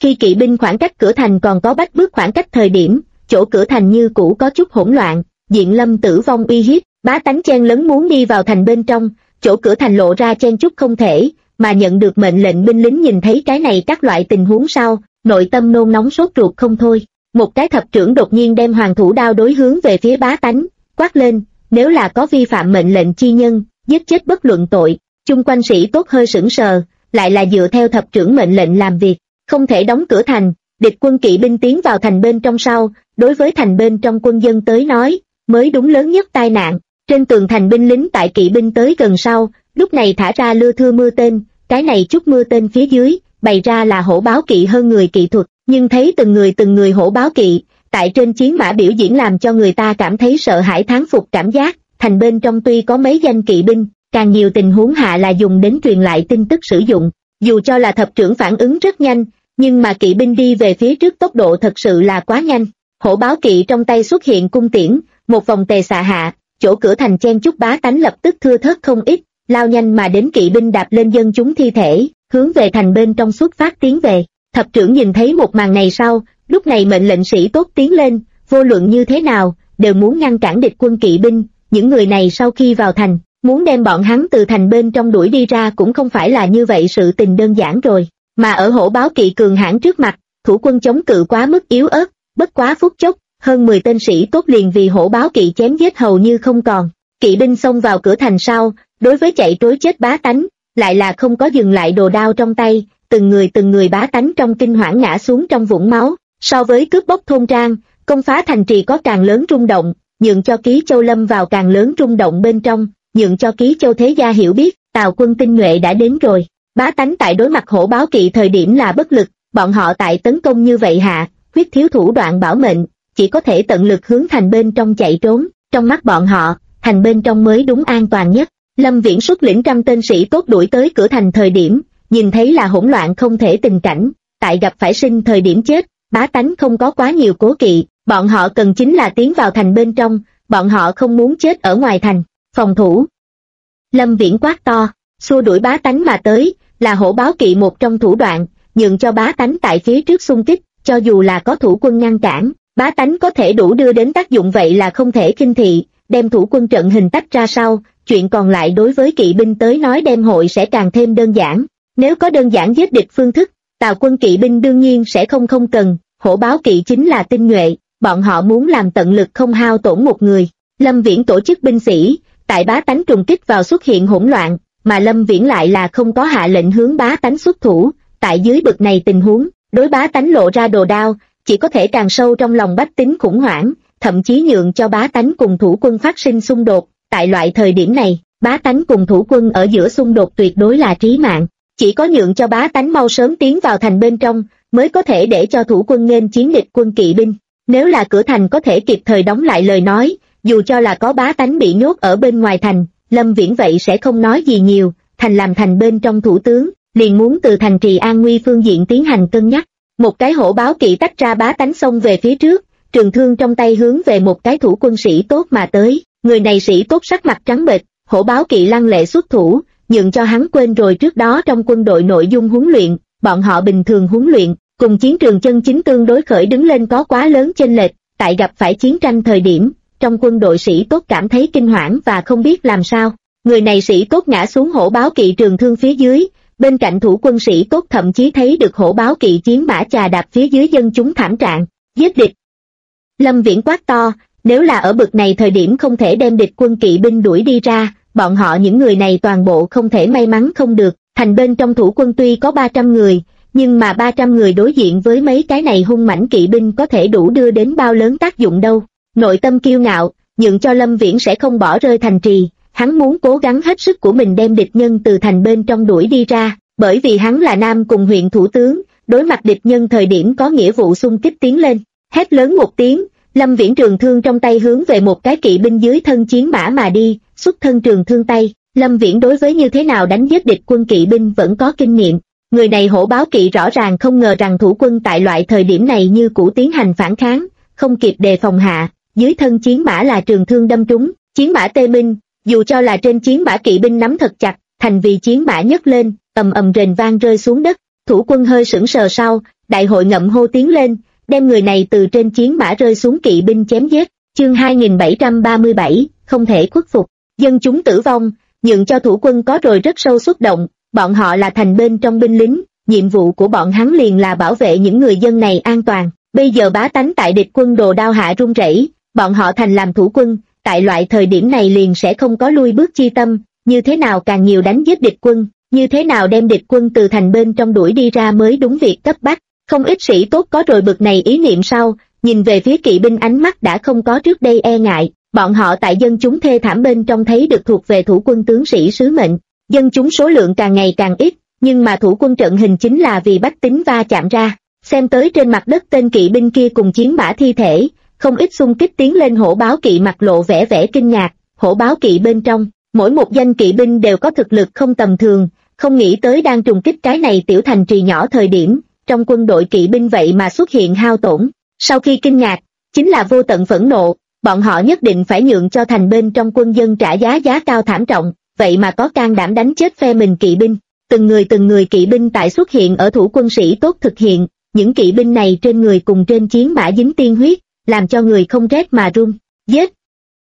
Khi kỵ binh khoảng cách cửa thành còn có bách bước khoảng cách thời điểm, chỗ cửa thành như cũ có chút hỗn loạn, Diện Lâm tử vong uy hiếp, bá tánh chen lấn muốn đi vào thành bên trong, chỗ cửa thành lộ ra chen chúc không thể, mà nhận được mệnh lệnh binh lính nhìn thấy cái này các loại tình huống sau, nội tâm nôn nóng sốt ruột không thôi. Một cái thập trưởng đột nhiên đem hoàng thủ đao đối hướng về phía bá tánh, quát lên, nếu là có vi phạm mệnh lệnh chi nhân, giết chết bất luận tội. Chung quanh sĩ tốt hơi sững sờ, lại là dựa theo thập trưởng mệnh lệnh làm việc, không thể đóng cửa thành, địch quân kỵ binh tiến vào thành bên trong sau, đối với thành bên trong quân dân tới nói, mới đúng lớn nhất tai nạn. Trên tường thành binh lính tại kỵ binh tới gần sau, lúc này thả ra lưa thưa mưa tên, cái này chút mưa tên phía dưới, bày ra là hổ báo kỵ hơn người kỵ thuật, nhưng thấy từng người hổ báo kỵ, tại trên chiến mã biểu diễn làm cho người ta cảm thấy sợ hãi thán phục cảm giác. Thành bên trong tuy có mấy danh kỵ binh, càng nhiều tình huống hạ là dùng đến truyền lại tin tức sử dụng, dù cho là thập trưởng phản ứng rất nhanh, nhưng mà kỵ binh đi về phía trước tốc độ thật sự là quá nhanh. Hổ báo kỵ trong tay xuất hiện cung tiễn, một vòng tề xạ hạ, chỗ cửa thành chen chúc bá tánh lập tức thưa thớt không ít, lao nhanh mà đến kỵ binh đạp lên dân chúng thi thể, hướng về thành bên trong xuất phát tiến về. Thập trưởng nhìn thấy một màn này sau, lúc này mệnh lệnh sĩ tốt tiến lên, vô luận như thế nào, đều muốn ngăn cản địch quân kỵ binh. Những người này sau khi vào thành, muốn đem bọn hắn từ thành bên trong đuổi đi ra cũng không phải là như vậy sự tình đơn giản rồi, mà ở hổ báo kỵ cường hãn trước mặt, thủ quân chống cự quá mức yếu ớt, bất quá phút chốc, hơn 10 tên sĩ tốt liền vì hổ báo kỵ chém giết hầu như không còn. Kỵ binh xông vào cửa thành sau, đối với chạy trối chết bá tánh, lại là không có dừng lại đồ đao trong tay, từng người bá tánh trong kinh hoảng ngã xuống trong vũng máu. So với cướp bóc thôn trang, công phá thành trì có càng lớn rung động, nhượng cho Ký Châu lâm vào càng lớn rung động bên trong, nhượng cho Ký Châu thế gia hiểu biết, Tào quân tinh nhuệ đã đến rồi. Bá tánh tại đối mặt hổ báo kỵ thời điểm là bất lực, bọn họ tại tấn công như vậy hạ, huyết thiếu thủ đoạn bảo mệnh, chỉ có thể tận lực hướng thành bên trong chạy trốn. Trong mắt bọn họ, thành bên trong mới đúng an toàn nhất. Lâm Viễn xuất lĩnh trăm tên sĩ tốt đuổi tới cửa thành thời điểm, nhìn thấy là hỗn loạn không thể tình cảnh, tại gặp phải sinh thời điểm chết, bá tánh không có quá nhiều cố kỵ, bọn họ cần chính là tiến vào thành bên trong, bọn họ không muốn chết ở ngoài thành. Phòng thủ. Lâm Viễn quát to, xua đuổi bá tánh mà tới, là hổ báo kỵ một trong thủ đoạn, nhượng cho bá tánh tại phía trước xung kích, cho dù là có thủ quân ngăn cản, bá tánh có thể đủ đưa đến tác dụng vậy là không thể khinh thị, đem thủ quân trận hình tách ra sau, chuyện còn lại đối với kỵ binh tới nói đem hội sẽ càng thêm đơn giản. Nếu có đơn giản giết địch phương thức, Tào quân kỵ binh đương nhiên sẽ không cần, hổ báo kỵ chính là tinh nhuệ, bọn họ muốn làm tận lực không hao tổn một người. Lâm Viễn tổ chức binh sĩ, tại bá tánh trùng kích vào xuất hiện hỗn loạn, mà Lâm Viễn lại là không có hạ lệnh hướng bá tánh xuất thủ, tại dưới bực này tình huống, đối bá tánh lộ ra đồ đao, chỉ có thể càng sâu trong lòng bách tính khủng hoảng, thậm chí nhượng cho bá tánh cùng thủ quân phát sinh xung đột. Tại loại thời điểm này, bá tánh cùng thủ quân ở giữa xung đột tuyệt đối là trí mạng, chỉ có nhượng cho bá tánh mau sớm tiến vào thành bên trong, mới có thể để cho thủ quân nghênh chiến địch quân kỵ binh. Nếu là cửa thành có thể kịp thời đóng lại lời nói, dù cho là có bá tánh bị nhốt ở bên ngoài thành, Lâm Viễn vậy sẽ không nói gì nhiều, thành làm thành bên trong thủ tướng, liền muốn từ thành trì an nguy phương diện tiến hành cân nhắc. Một cái hổ báo kỵ tách ra bá tánh xông về phía trước, trường thương trong tay hướng về một cái thủ quân sĩ tốt mà tới, người này sĩ tốt sắc mặt trắng bệch, hổ báo kỵ lăng lệ xuất thủ, nhượng cho hắn quên rồi trước đó trong quân đội nội dung huấn luyện, bọn họ bình thường huấn luyện, cùng chiến trường chân chính tương đối khởi đứng lên có quá lớn chênh lệch, tại gặp phải chiến tranh thời điểm, trong quân đội sĩ tốt cảm thấy kinh hoảng và không biết làm sao. Người này sĩ tốt ngã xuống hổ báo kỵ trường thương phía dưới, bên cạnh thủ quân sĩ tốt thậm chí thấy được hổ báo kỵ chiến mã chà đạp phía dưới dân chúng thảm trạng, giết địch. Lâm Viễn quát to, nếu là ở bực này thời điểm không thể đem địch quân kỵ binh đuổi đi ra, bọn họ những người này toàn bộ không thể may mắn không được. Thành bên trong thủ quân tuy có 300 người, nhưng mà 300 người đối diện với mấy cái này hung mãnh kỵ binh có thể đủ đưa đến bao lớn tác dụng đâu. Nội tâm kiêu ngạo, nhượng cho Lâm Viễn sẽ không bỏ rơi thành trì, hắn muốn cố gắng hết sức của mình đem địch nhân từ thành bên trong đuổi đi ra, bởi vì hắn là Nam cùng huyện thủ tướng, đối mặt địch nhân thời điểm có nghĩa vụ xung kích tiến lên. Hét lớn một tiếng, Lâm Viễn trường thương trong tay hướng về một cái kỵ binh dưới thân chiến mã mà đi, xuất thân trường thương tay. Lâm Viễn đối với như thế nào đánh giết địch quân kỵ binh vẫn có kinh nghiệm. Người này hổ báo kỵ rõ ràng không ngờ rằng thủ quân tại loại thời điểm này như cũ tiến hành phản kháng, không kịp đề phòng hạ, dưới thân chiến mã là trường thương đâm trúng, chiến mã tê minh, dù cho là trên chiến mã kỵ binh nắm thật chặt, thành vì chiến mã nhấc lên, ầm ầm rền vang rơi xuống đất. Thủ quân hơi sững sờ sau, đại hội ngậm hô tiến lên, đem người này từ trên chiến mã rơi xuống kỵ binh chém giết. Chương 2737, không thể khuất phục. Dân chúng tử vong, nhượng cho thủ quân có rồi rất sâu xúc động, bọn họ là thành bên trong binh lính, nhiệm vụ của bọn hắn liền là bảo vệ những người dân này an toàn. Bây giờ bá tánh tại địch quân đồ đao hạ run rẩy, bọn họ thành làm thủ quân, tại loại thời điểm này liền sẽ không có lui bước chi tâm, như thế nào càng nhiều đánh giết địch quân, như thế nào đem địch quân từ thành bên trong đuổi đi ra mới đúng việc cấp bách. Không ít sĩ tốt có rồi bực này ý niệm sau, nhìn về phía kỵ binh ánh mắt đã không có trước đây e ngại, bọn họ tại dân chúng thê thảm bên trong thấy được thuộc về thủ quân tướng sĩ sứ mệnh. Dân chúng số lượng càng ngày càng ít, nhưng mà thủ quân trận hình chính là vì bách tính va chạm ra. Xem tới trên mặt đất tên kỵ binh kia cùng chiến mã thi thể, không ít xung kích tiến lên hổ báo kỵ mặt lộ vẻ vẻ kinh ngạc. Hổ báo kỵ bên trong, mỗi một danh kỵ binh đều có thực lực không tầm thường, không nghĩ tới đang trùng kích cái này tiểu thành trì nhỏ thời điểm, trong quân đội kỵ binh vậy mà xuất hiện hao tổn. Sau khi kinh ngạc, chính là vô tận phẫn nộ, bọn họ nhất định phải nhượng cho thành bên trong quân dân trả giá cao thảm trọng, vậy mà có can đảm đánh chết phe mình kỵ binh. Từng người kỵ binh tại xuất hiện ở thủ quân sĩ tốt thực hiện, những kỵ binh này trên người cùng trên chiến mã dính tiên huyết, làm cho người không rét mà run. Giết!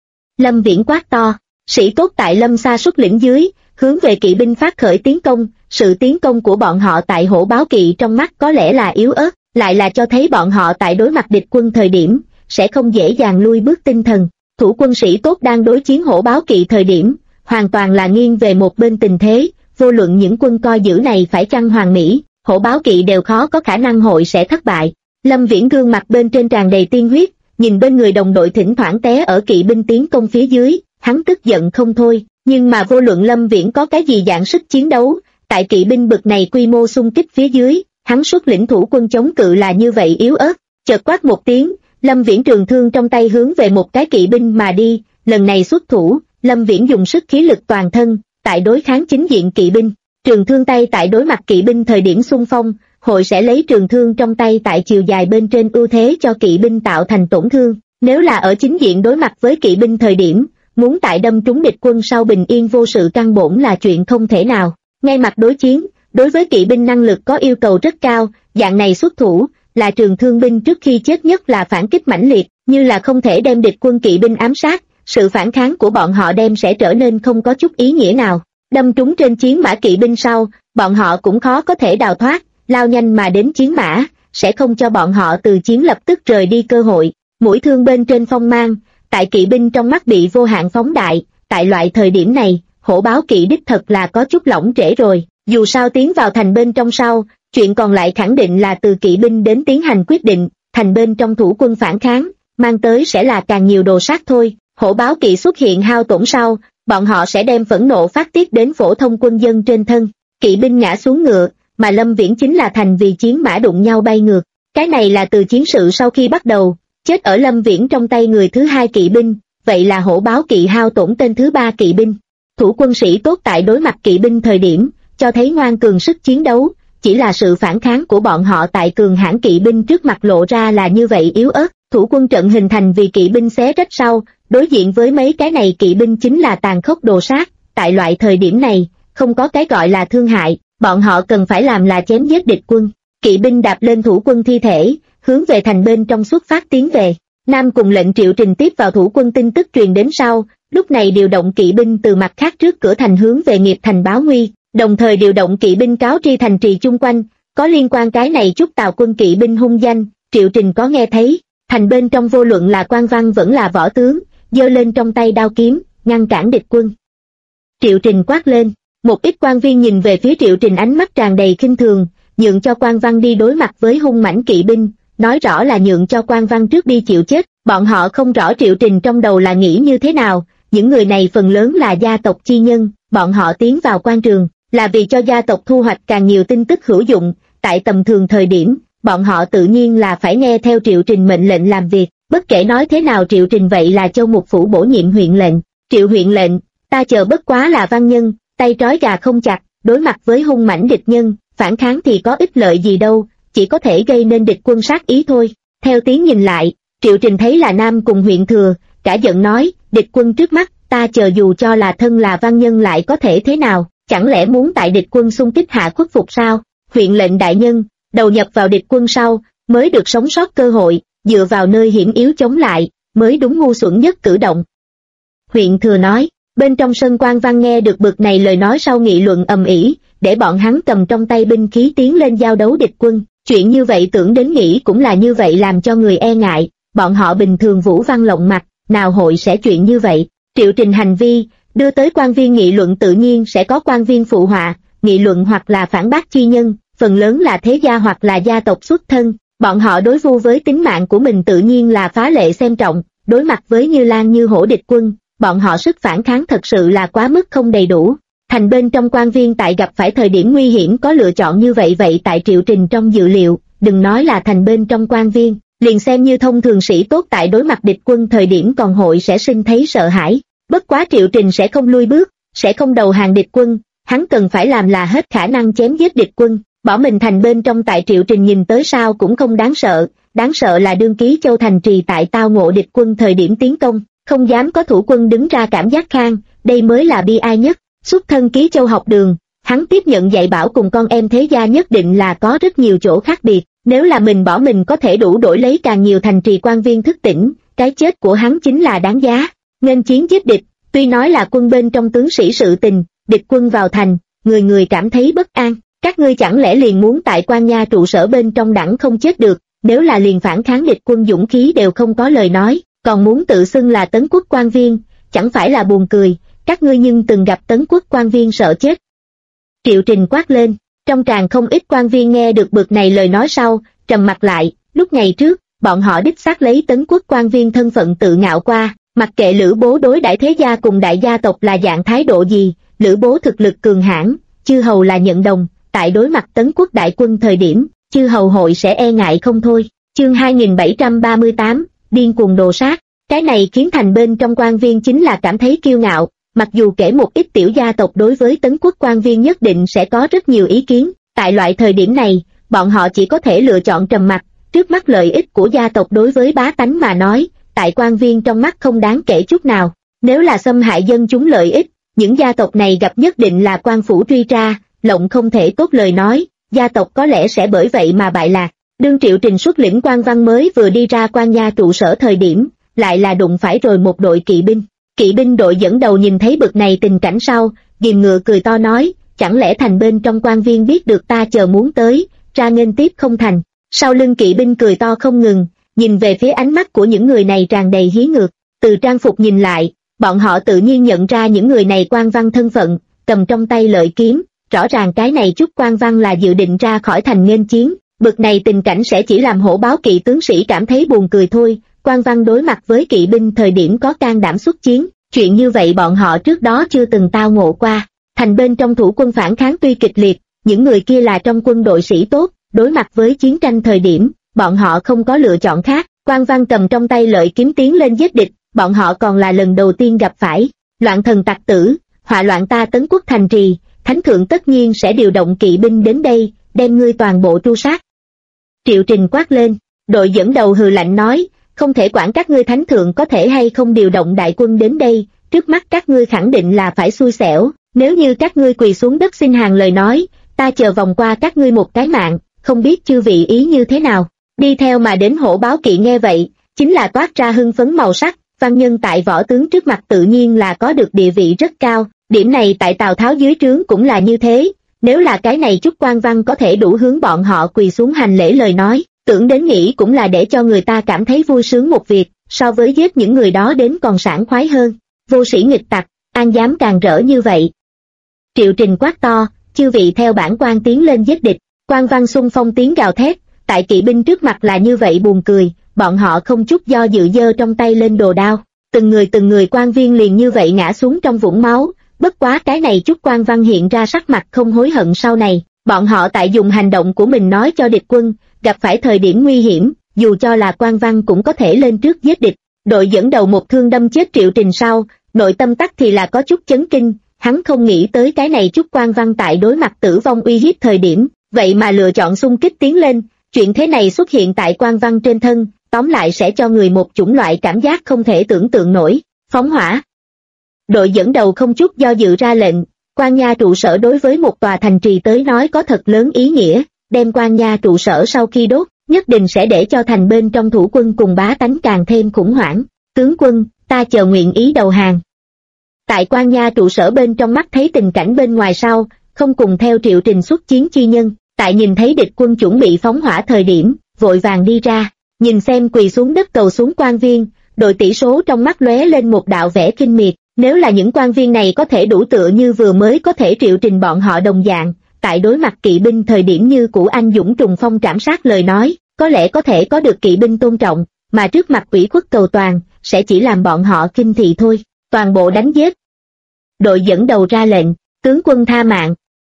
Lâm Viễn quát to, sĩ tốt tại Lâm Sa xuất lĩnh dưới, hướng về kỵ binh phát khởi tiến công. Sự tiến công của bọn họ tại hổ báo kỵ trong mắt có lẽ là yếu ớt, lại là cho thấy bọn họ tại đối mặt địch quân thời điểm, sẽ không dễ dàng lui bước tinh thần. Thủ quân sĩ tốt đang đối chiến hổ báo kỵ thời điểm, hoàn toàn là nghiêng về một bên tình thế, vô luận những quân coi giữ này phải chăng hoàn mỹ, hổ báo kỵ đều khó có khả năng hội sẽ thất bại. Lâm Viễn gương mặt bên trên tràn đầy tiên huyết, nhìn bên người đồng đội thỉnh thoảng té ở kỵ binh tiến công phía dưới, hắn tức giận không thôi, nhưng mà vô luận Lâm Viễn có cái gì dạng sức chiến đấu, tại kỵ binh bực này quy mô xung kích phía dưới, hắn xuất lĩnh thủ quân chống cự là như vậy yếu ớt. Chợt quát một tiếng, Lâm Viễn trường thương trong tay hướng về một cái kỵ binh mà đi, lần này xuất thủ, Lâm Viễn dùng sức khí lực toàn thân, tại đối kháng chính diện kỵ binh. Trường thương tay tại đối mặt kỵ binh thời điểm xung phong, hội sẽ lấy trường thương trong tay tại chiều dài bên trên ưu thế cho kỵ binh tạo thành tổn thương. Nếu là ở chính diện đối mặt với kỵ binh thời điểm, muốn tại đâm trúng địch quân sau bình yên vô sự căn bổn là chuyện không thể nào. Ngay mặt đối chiến, đối với kỵ binh năng lực có yêu cầu rất cao, dạng này xuất thủ, là trường thương binh trước khi chết nhất là phản kích mãnh liệt, như là không thể đem địch quân kỵ binh ám sát, sự phản kháng của bọn họ đem sẽ trở nên không có chút ý nghĩa nào. Đâm trúng trên chiến mã kỵ binh sau, bọn họ cũng khó có thể đào thoát, lao nhanh mà đến chiến mã, sẽ không cho bọn họ từ chiến lập tức rời đi cơ hội. Mũi thương bên trên phong mang, tại kỵ binh trong mắt bị vô hạn phóng đại, tại loại thời điểm này, hổ báo kỵ đích thật là có chút lỏng trễ rồi, dù sao tiến vào thành bên trong sau, chuyện còn lại khẳng định là từ kỵ binh đến tiến hành quyết định, thành bên trong thủ quân phản kháng, mang tới sẽ là càng nhiều đồ sát thôi. Hổ báo kỵ xuất hiện hao tổn sau, bọn họ sẽ đem phẫn nộ phát tiết đến phổ thông quân dân trên thân, kỵ binh ngã xuống ngựa, mà Lâm Viễn chính là thành vì chiến mã đụng nhau bay ngược. Cái này là từ chiến sự sau khi bắt đầu, chết ở Lâm Viễn trong tay người thứ hai kỵ binh, vậy là hổ báo kỵ hao tổn tên thứ ba kỵ binh. Thủ quân sĩ tốt tại đối mặt kỵ binh thời điểm, cho thấy ngoan cường sức chiến đấu, chỉ là sự phản kháng của bọn họ tại cường hãn kỵ binh trước mặt lộ ra là như vậy yếu ớt. Thủ quân trận hình thành vì kỵ binh xé rách sau, đối diện với mấy cái này kỵ binh chính là tàn khốc đồ sát, tại loại thời điểm này, không có cái gọi là thương hại, bọn họ cần phải làm là chém giết địch quân. Kỵ binh đạp lên thủ quân thi thể, hướng về thành bên trong xuất phát tiến về. Nam cùng lệnh Triệu Trình tiếp vào thủ quân tin tức truyền đến sau, lúc này điều động kỵ binh từ mặt khác trước cửa thành hướng về nghiệp thành báo nguy, đồng thời điều động kỵ binh cáo tri thành trì chung quanh, có liên quan cái này chút Tào quân kỵ binh hung danh, Triệu Trình có nghe thấy. Thành bên trong vô luận là quan văn vẫn là võ tướng, giơ lên trong tay đao kiếm, ngăn cản địch quân. Triệu Trình quát lên, một ít quan viên nhìn về phía Triệu Trình ánh mắt tràn đầy khinh thường, nhượng cho quan văn đi đối mặt với hung mãnh kỵ binh, nói rõ là nhượng cho quan văn trước đi chịu chết. Bọn họ không rõ Triệu Trình trong đầu là nghĩ như thế nào, những người này phần lớn là gia tộc chi nhân, bọn họ tiến vào quan trường, là vì cho gia tộc thu hoạch càng nhiều tin tức hữu dụng, tại tầm thường thời điểm. Bọn họ tự nhiên là phải nghe theo Triệu Trình mệnh lệnh làm việc, bất kể nói thế nào Triệu Trình vậy là Châu Mục Phủ bổ nhiệm huyện lệnh. Triệu huyện lệnh, ta chờ bất quá là văn nhân, tay trói gà không chặt, đối mặt với hung mãnh địch nhân, phản kháng thì có ích lợi gì đâu, chỉ có thể gây nên địch quân sát ý thôi. Theo tiếng nhìn lại, Triệu Trình thấy là Nam cùng huyện thừa, cả giận nói, địch quân trước mắt, ta chờ dù cho là thân là văn nhân lại có thể thế nào, chẳng lẽ muốn tại địch quân xung kích hạ khuất phục sao? Huyện lệnh đại nhân, đầu nhập vào địch quân sau, mới được sống sót cơ hội, dựa vào nơi hiểm yếu chống lại, mới đúng ngu xuẩn nhất cử động. Huyện Thừa nói, bên trong sân Quan Văn nghe được bực này lời nói sau nghị luận ầm ĩ, để bọn hắn cầm trong tay binh khí tiến lên giao đấu địch quân, chuyện như vậy tưởng đến nghĩ cũng là như vậy làm cho người e ngại, bọn họ bình thường vũ văn lộng mặt, nào hội sẽ chuyện như vậy. Triệu Trình hành vi, đưa tới quan viên nghị luận tự nhiên sẽ có quan viên phụ họa, nghị luận hoặc là phản bác chi nhân, phần lớn là thế gia hoặc là gia tộc xuất thân, bọn họ đối vu với tính mạng của mình tự nhiên là phá lệ xem trọng, đối mặt với như lang như hổ địch quân, bọn họ sức phản kháng thật sự là quá mức không đầy đủ. Thành bên trong quan viên tại gặp phải thời điểm nguy hiểm có lựa chọn như vậy tại Triệu Trình trong dự liệu, đừng nói là thành bên trong quan viên, liền xem như thông thường sĩ tốt tại đối mặt địch quân thời điểm còn hội sẽ sinh thấy sợ hãi. Bất quá Triệu Trình sẽ không lui bước, sẽ không đầu hàng địch quân, hắn cần phải làm là hết khả năng chém giết địch quân, bỏ mình thành bên trong tại Triệu Trình nhìn tới sao cũng không đáng sợ là đương Ký Châu thành trì tại tao ngộ địch quân thời điểm tiến công, không dám có thủ quân đứng ra cảm giác khang, đây mới là bi ai nhất. Xuất thân Ký Châu học đường, hắn tiếp nhận dạy bảo cùng con em thế gia nhất định là có rất nhiều chỗ khác biệt, nếu là mình bỏ mình có thể đủ đổi lấy càng nhiều thành trì quan viên thức tỉnh, cái chết của hắn chính là đáng giá. Nghênh chiến giết địch, tuy nói là quân bên trong tướng sĩ sự tình, địch quân vào thành, người người cảm thấy bất an, các ngươi chẳng lẽ liền muốn tại quan nha trụ sở bên trong đẳng không chết được, nếu là liền phản kháng địch quân dũng khí đều không có lời nói, còn muốn tự xưng là Tấn Quốc quan viên, chẳng phải là buồn cười, các ngươi nhưng từng gặp Tấn Quốc quan viên sợ chết. Triệu Trình quát lên, trong tràng không ít quan viên nghe được bực này lời nói sau, trầm mặt lại, lúc ngày trước, bọn họ đích xác lấy Tấn Quốc quan viên thân phận tự ngạo qua, mặc kệ Lữ Bố đối đãi thế gia cùng đại gia tộc là dạng thái độ gì, Lữ Bố thực lực cường hãn, chư hầu là nhận đồng, tại đối mặt Tấn Quốc đại quân thời điểm, chư hầu hội sẽ e ngại không thôi. Chương 2738, điên cuồng đồ sát, cái này khiến thành bên trong quan viên chính là cảm thấy kiêu ngạo, mặc dù kể một ít tiểu gia tộc đối với Tấn Quốc quan viên nhất định sẽ có rất nhiều ý kiến, tại loại thời điểm này, bọn họ chỉ có thể lựa chọn trầm mặc, trước mắt lợi ích của gia tộc đối với bá tánh mà nói, tại quan viên trong mắt không đáng kể chút nào, nếu là xâm hại dân chúng lợi ích, những gia tộc này gặp nhất định là quan phủ truy tra, lộng không thể tốt lời nói, gia tộc có lẽ sẽ bởi vậy mà bại lạc. Đương Triệu Trình xuất lĩnh quan văn mới vừa đi ra quan nha trụ sở thời điểm, lại là đụng phải rồi một đội kỵ binh đội dẫn đầu nhìn thấy bực này tình cảnh sau, ghìm ngựa cười to nói, chẳng lẽ thành bên trong quan viên biết được ta chờ muốn tới, ra nghênh tiếp không thành. Sau lưng kỵ binh cười to không ngừng, nhìn về phía ánh mắt của những người này tràn đầy hí ngược, từ trang phục nhìn lại, bọn họ tự nhiên nhận ra những người này quan văn thân phận, cầm trong tay lợi kiếm, rõ ràng cái này chút quan văn là dự định ra khỏi thành nghênh chiến, bực này tình cảnh sẽ chỉ làm hổ báo kỵ tướng sĩ cảm thấy buồn cười thôi, quan văn đối mặt với kỵ binh thời điểm có can đảm xuất chiến, chuyện như vậy bọn họ trước đó chưa từng tao ngộ qua, thành bên trong thủ quân phản kháng tuy kịch liệt, những người kia là trong quân đội sĩ tốt, đối mặt với chiến tranh thời điểm, bọn họ không có lựa chọn khác, quan văn cầm trong tay lợi kiếm tiến lên giết địch, bọn họ còn là lần đầu tiên gặp phải, loạn thần tặc tử, họa loạn ta Tấn Quốc thành trì, thánh thượng tất nhiên sẽ điều động kỵ binh đến đây, đem ngươi toàn bộ tru sát. Triệu Trình quát lên, đội dẫn đầu hừ lạnh nói, không thể quản các ngươi thánh thượng có thể hay không điều động đại quân đến đây, trước mắt các ngươi khẳng định là phải xui xẻo, nếu như các ngươi quỳ xuống đất xin hàng lời nói, ta chờ vòng qua các ngươi một cái mạng, không biết chư vị ý như thế nào. Đi theo mà đến hổ báo kỵ nghe vậy, chính là toát ra hưng phấn màu sắc, văn nhân tại võ tướng trước mặt tự nhiên là có được địa vị rất cao, điểm này tại Tào Tháo dưới trướng cũng là như thế, nếu là cái này chút quan văn có thể đủ hướng bọn họ quỳ xuống hành lễ lời nói, tưởng đến nghĩ cũng là để cho người ta cảm thấy vui sướng một việc, so với giết những người đó đến còn sảng khoái hơn, vô sĩ nghịch tặc, an dám càng rỡ như vậy. Triệu Trình quát to, chư vị theo bản quan tiến lên giết địch, quan văn xung phong tiếng gào thét, tại kỵ binh trước mặt là như vậy buồn cười, bọn họ không chút do dự giơ trong tay lên đồ đao, từng người quan viên liền như vậy ngã xuống trong vũng máu, bất quá cái này chút quan văn hiện ra sắc mặt không hối hận sau này, bọn họ tại dùng hành động của mình nói cho địch quân, gặp phải thời điểm nguy hiểm, dù cho là quan văn cũng có thể lên trước giết địch, đội dẫn đầu một thương đâm chết Triệu Trình sau, nội tâm tắc thì là có chút chấn kinh, hắn không nghĩ tới cái này chút quan văn tại đối mặt tử vong uy hiếp thời điểm, vậy mà lựa chọn xung kích tiến lên, chuyện thế này xuất hiện tại quan văn trên thân, tóm lại sẽ cho người một chủng loại cảm giác không thể tưởng tượng nổi, phóng hỏa. Đội dẫn đầu không chút do dự ra lệnh, quan nha trụ sở đối với một tòa thành trì tới nói có thật lớn ý nghĩa, đem Quan Nha trụ sở sau khi đốt, nhất định sẽ để cho thành bên trong thủ quân cùng bá tánh càng thêm khủng hoảng. Tướng quân, ta chờ nguyện ý đầu hàng. Tại Quan Nha trụ sở bên trong mắt thấy tình cảnh bên ngoài sau, không cùng theo Triệu Trình xuất chiến chi nhân, tại nhìn thấy địch quân chuẩn bị phóng hỏa thời điểm, vội vàng đi ra, nhìn xem quỳ xuống đất cầu xuống quan viên, đội tỷ số trong mắt lóe lên một đạo vẻ kinh miệt, nếu là những quan viên này có thể đủ tựa như vừa mới có thể Triệu Trình bọn họ đồng dạng, tại đối mặt kỵ binh thời điểm như cũ anh dũng trùng phong trảm sát lời nói, có lẽ có thể có được kỵ binh tôn trọng, mà trước mặt ủy khuất cầu toàn, sẽ chỉ làm bọn họ kinh thị thôi, toàn bộ đánh giết. Đội dẫn đầu ra lệnh, tướng quân tha mạng.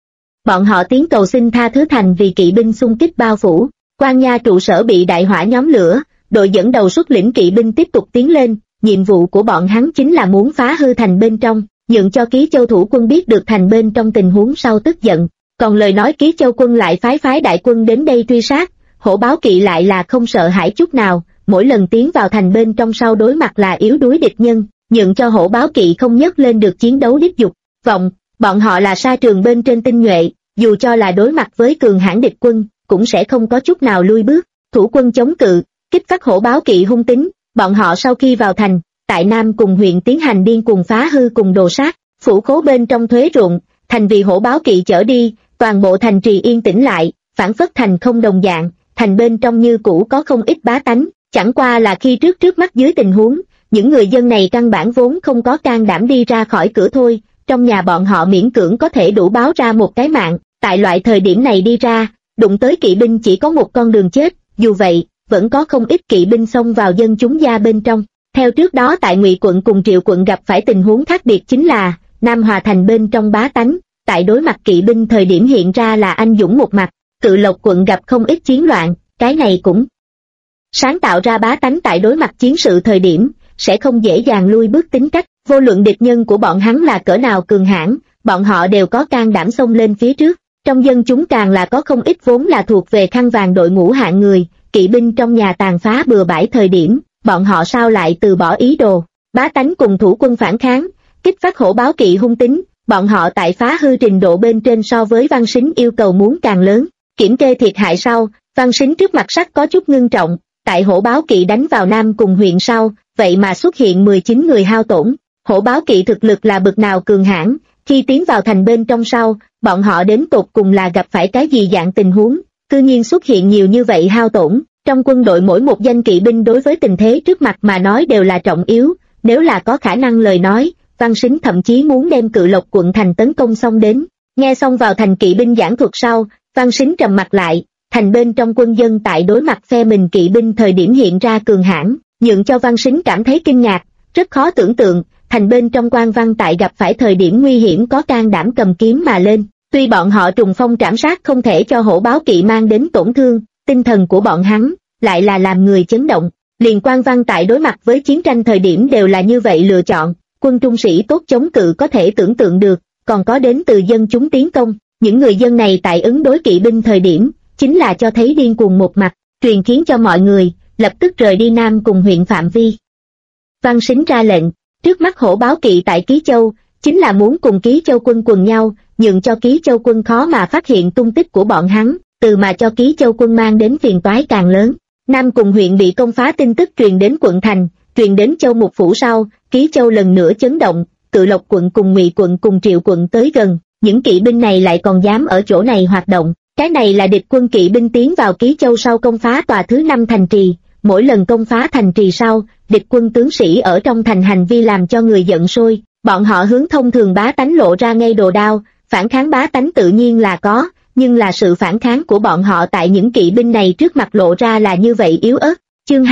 Bọn họ tiến cầu xin tha thứ thành vì kỵ binh xung kích bao phủ, Quan Nha trụ sở bị đại hỏa nhóm lửa, đội dẫn đầu xuất lĩnh kỵ binh tiếp tục tiến lên, nhiệm vụ của bọn hắn chính là muốn phá hư thành bên trong, nhượng cho Ký Châu thủ quân biết được thành bên trong tình huống sau tức giận, còn lời nói Ký Châu quân lại phái đại quân đến đây truy sát, Hổ Báo Kỵ lại là không sợ hãi chút nào, mỗi lần tiến vào thành bên trong sau đối mặt là yếu đuối địch nhân, nhượng cho Hổ Báo Kỵ không nhấc lên được chiến đấu đích dục vọng, bọn họ là sa trường bên trên tinh nhuệ, dù cho là đối mặt với cường hãn địch quân, cũng sẽ không có chút nào lui bước, thủ quân chống cự, kích phát Hổ Báo Kỵ hung tính, bọn họ sau khi vào thành, tại Nam cùng huyện tiến hành điên cuồng phá hư cùng đồ sát, phủ khố bên trong thuế ruộng, thành vì Hổ Báo Kỵ chở đi, toàn bộ thành trì yên tĩnh lại, phản phất thành không đồng dạng, thành bên trong như cũ có không ít bá tánh, chẳng qua là khi trước mắt dưới tình huống, những người dân này căn bản vốn không có can đảm đi ra khỏi cửa thôi, trong nhà bọn họ miễn cưỡng có thể đủ báo ra một cái mạng, tại loại thời điểm này đi ra, đụng tới kỵ binh chỉ có một con đường chết, dù vậy, vẫn có không ít kỵ binh xông vào dân chúng gia bên trong. Theo trước đó tại Ngụy quận cùng Triệu quận gặp phải tình huống khác biệt chính là, Nam Hòa thành bên trong bá tánh, tại đối mặt kỵ binh thời điểm hiện ra là anh dũng một mặt, Cự Lộc quận gặp không ít chiến loạn, cái này cũng sáng tạo ra bá tánh tại đối mặt chiến sự thời điểm, sẽ không dễ dàng lui bước tính cách, vô luận địch nhân của bọn hắn là cỡ nào cường hãn, bọn họ đều có can đảm xông lên phía trước, trong dân chúng càng là có không ít vốn là thuộc về khăn vàng đội ngũ hạng người, kỵ binh trong nhà tàn phá bừa bãi thời điểm, bọn họ sao lại từ bỏ ý đồ, bá tánh cùng thủ quân phản kháng, kích phát Hổ Báo Kỵ hung tính, bọn họ tại phá hư trình độ bên trên so với Văn Sính yêu cầu muốn càng lớn, kiểm kê thiệt hại sau, Văn Sính trước mặt sắc có chút ngưng trọng, tại Hổ Báo Kỵ đánh vào Nam cùng huyện sau, vậy mà xuất hiện 19 người hao tổn, Hổ Báo Kỵ thực lực là bực nào cường hãn, khi tiến vào thành bên trong sau, bọn họ đến tột cùng là gặp phải cái gì dạng tình huống, cư nhiên xuất hiện nhiều như vậy hao tổn, trong quân đội mỗi một danh kỵ binh đối với tình thế trước mặt mà nói đều là trọng yếu, nếu là có khả năng lời nói, Văn Sính thậm chí muốn đem Cự Lộc quận thành tấn công xong đến, nghe xong vào thành kỵ binh giảng thuật sau, Văn Sính trầm mặt lại, thành bên trong quân dân tại đối mặt phe mình kỵ binh thời điểm hiện ra cường hãn, nhượng cho Văn Sính cảm thấy kinh ngạc, rất khó tưởng tượng, thành bên trong quan văn tại gặp phải thời điểm nguy hiểm có can đảm cầm kiếm mà lên, tuy bọn họ trùng phong trảm sát không thể cho Hổ Báo Kỵ mang đến tổn thương, tinh thần của bọn hắn lại là làm người chấn động, liền quan văn tại đối mặt với chiến tranh thời điểm đều là như vậy lựa chọn, quân trung sĩ tốt chống cự có thể tưởng tượng được, còn có đến từ dân chúng tiến công, những người dân này tại ứng đối kỵ binh thời điểm, chính là cho thấy điên cuồng một mặt, truyền khiến cho mọi người, lập tức rời đi Nam cùng huyện phạm vi. Văn Sính ra lệnh, trước mắt Hổ Báo Kỵ tại Ký Châu, chính là muốn cùng Ký Châu quân quần nhau, nhượng cho Ký Châu quân khó mà phát hiện tung tích của bọn hắn, từ mà cho Ký Châu quân mang đến phiền toái càng lớn. Nam cùng huyện bị công phá tin tức truyền đến quận thành, truyền đến Châu Mục phủ sau, Ký Châu lần nữa chấn động, Cự Lộc quận cùng Ngụy quận cùng Triệu quận tới gần, những kỵ binh này lại còn dám ở chỗ này hoạt động. Cái này là địch quân kỵ binh tiến vào Ký Châu sau công phá tòa thứ 5 thành trì, mỗi lần công phá thành trì sau, địch quân tướng sĩ ở trong thành hành vi làm cho người giận sôi, bọn họ hướng thông thường bá tánh lộ ra ngay đồ đao, phản kháng bá tánh tự nhiên là có, nhưng là sự phản kháng của bọn họ tại những kỵ binh này trước mặt lộ ra là như vậy yếu ớt. Chương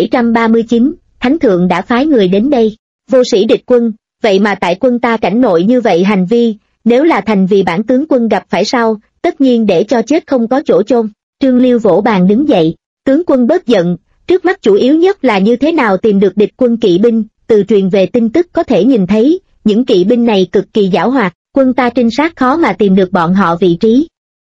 2739, Thánh Thượng đã phái người đến đây, vô sĩ địch quân, vậy mà tại quân ta cảnh nội như vậy hành vi, nếu là thành vì bản tướng quân gặp phải sau, tất nhiên để cho chết không có chỗ chôn. Trương Liêu vỗ bàn đứng dậy, tướng quân bớt giận, trước mắt chủ yếu nhất là như thế nào tìm được địch quân kỵ binh, từ truyền về tin tức có thể nhìn thấy, những kỵ binh này cực kỳ giảo hoạt, quân ta trinh sát khó mà tìm được bọn họ vị trí.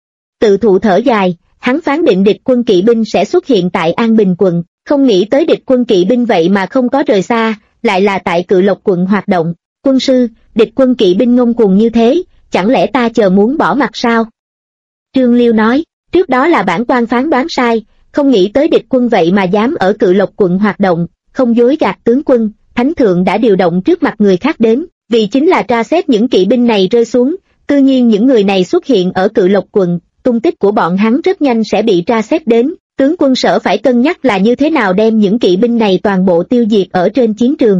Tự thụ thở dài, hắn phán định địch quân kỵ binh sẽ xuất hiện tại An Bình quận, không nghĩ tới địch quân kỵ binh vậy mà không có rời xa, lại là tại Cự Lộc quận hoạt động. Quân sư, địch quân kỵ binh ngông cuồng như thế, chẳng lẽ ta chờ muốn bỏ mặt sao? Trương Liêu nói, Trước đó là bản quan phán đoán sai, không nghĩ tới địch quân vậy mà dám ở Cự Lộc quận hoạt động, không dối gạt tướng quân, thánh thượng đã điều động trước mặt người khác đến, vì chính là tra xét những kỵ binh này rơi xuống, tự nhiên những người này xuất hiện ở Cự Lộc quận, tung tích của bọn hắn rất nhanh sẽ bị tra xét đến, tướng quân Sở phải cân nhắc là như thế nào đem những kỵ binh này toàn bộ tiêu diệt ở trên chiến trường.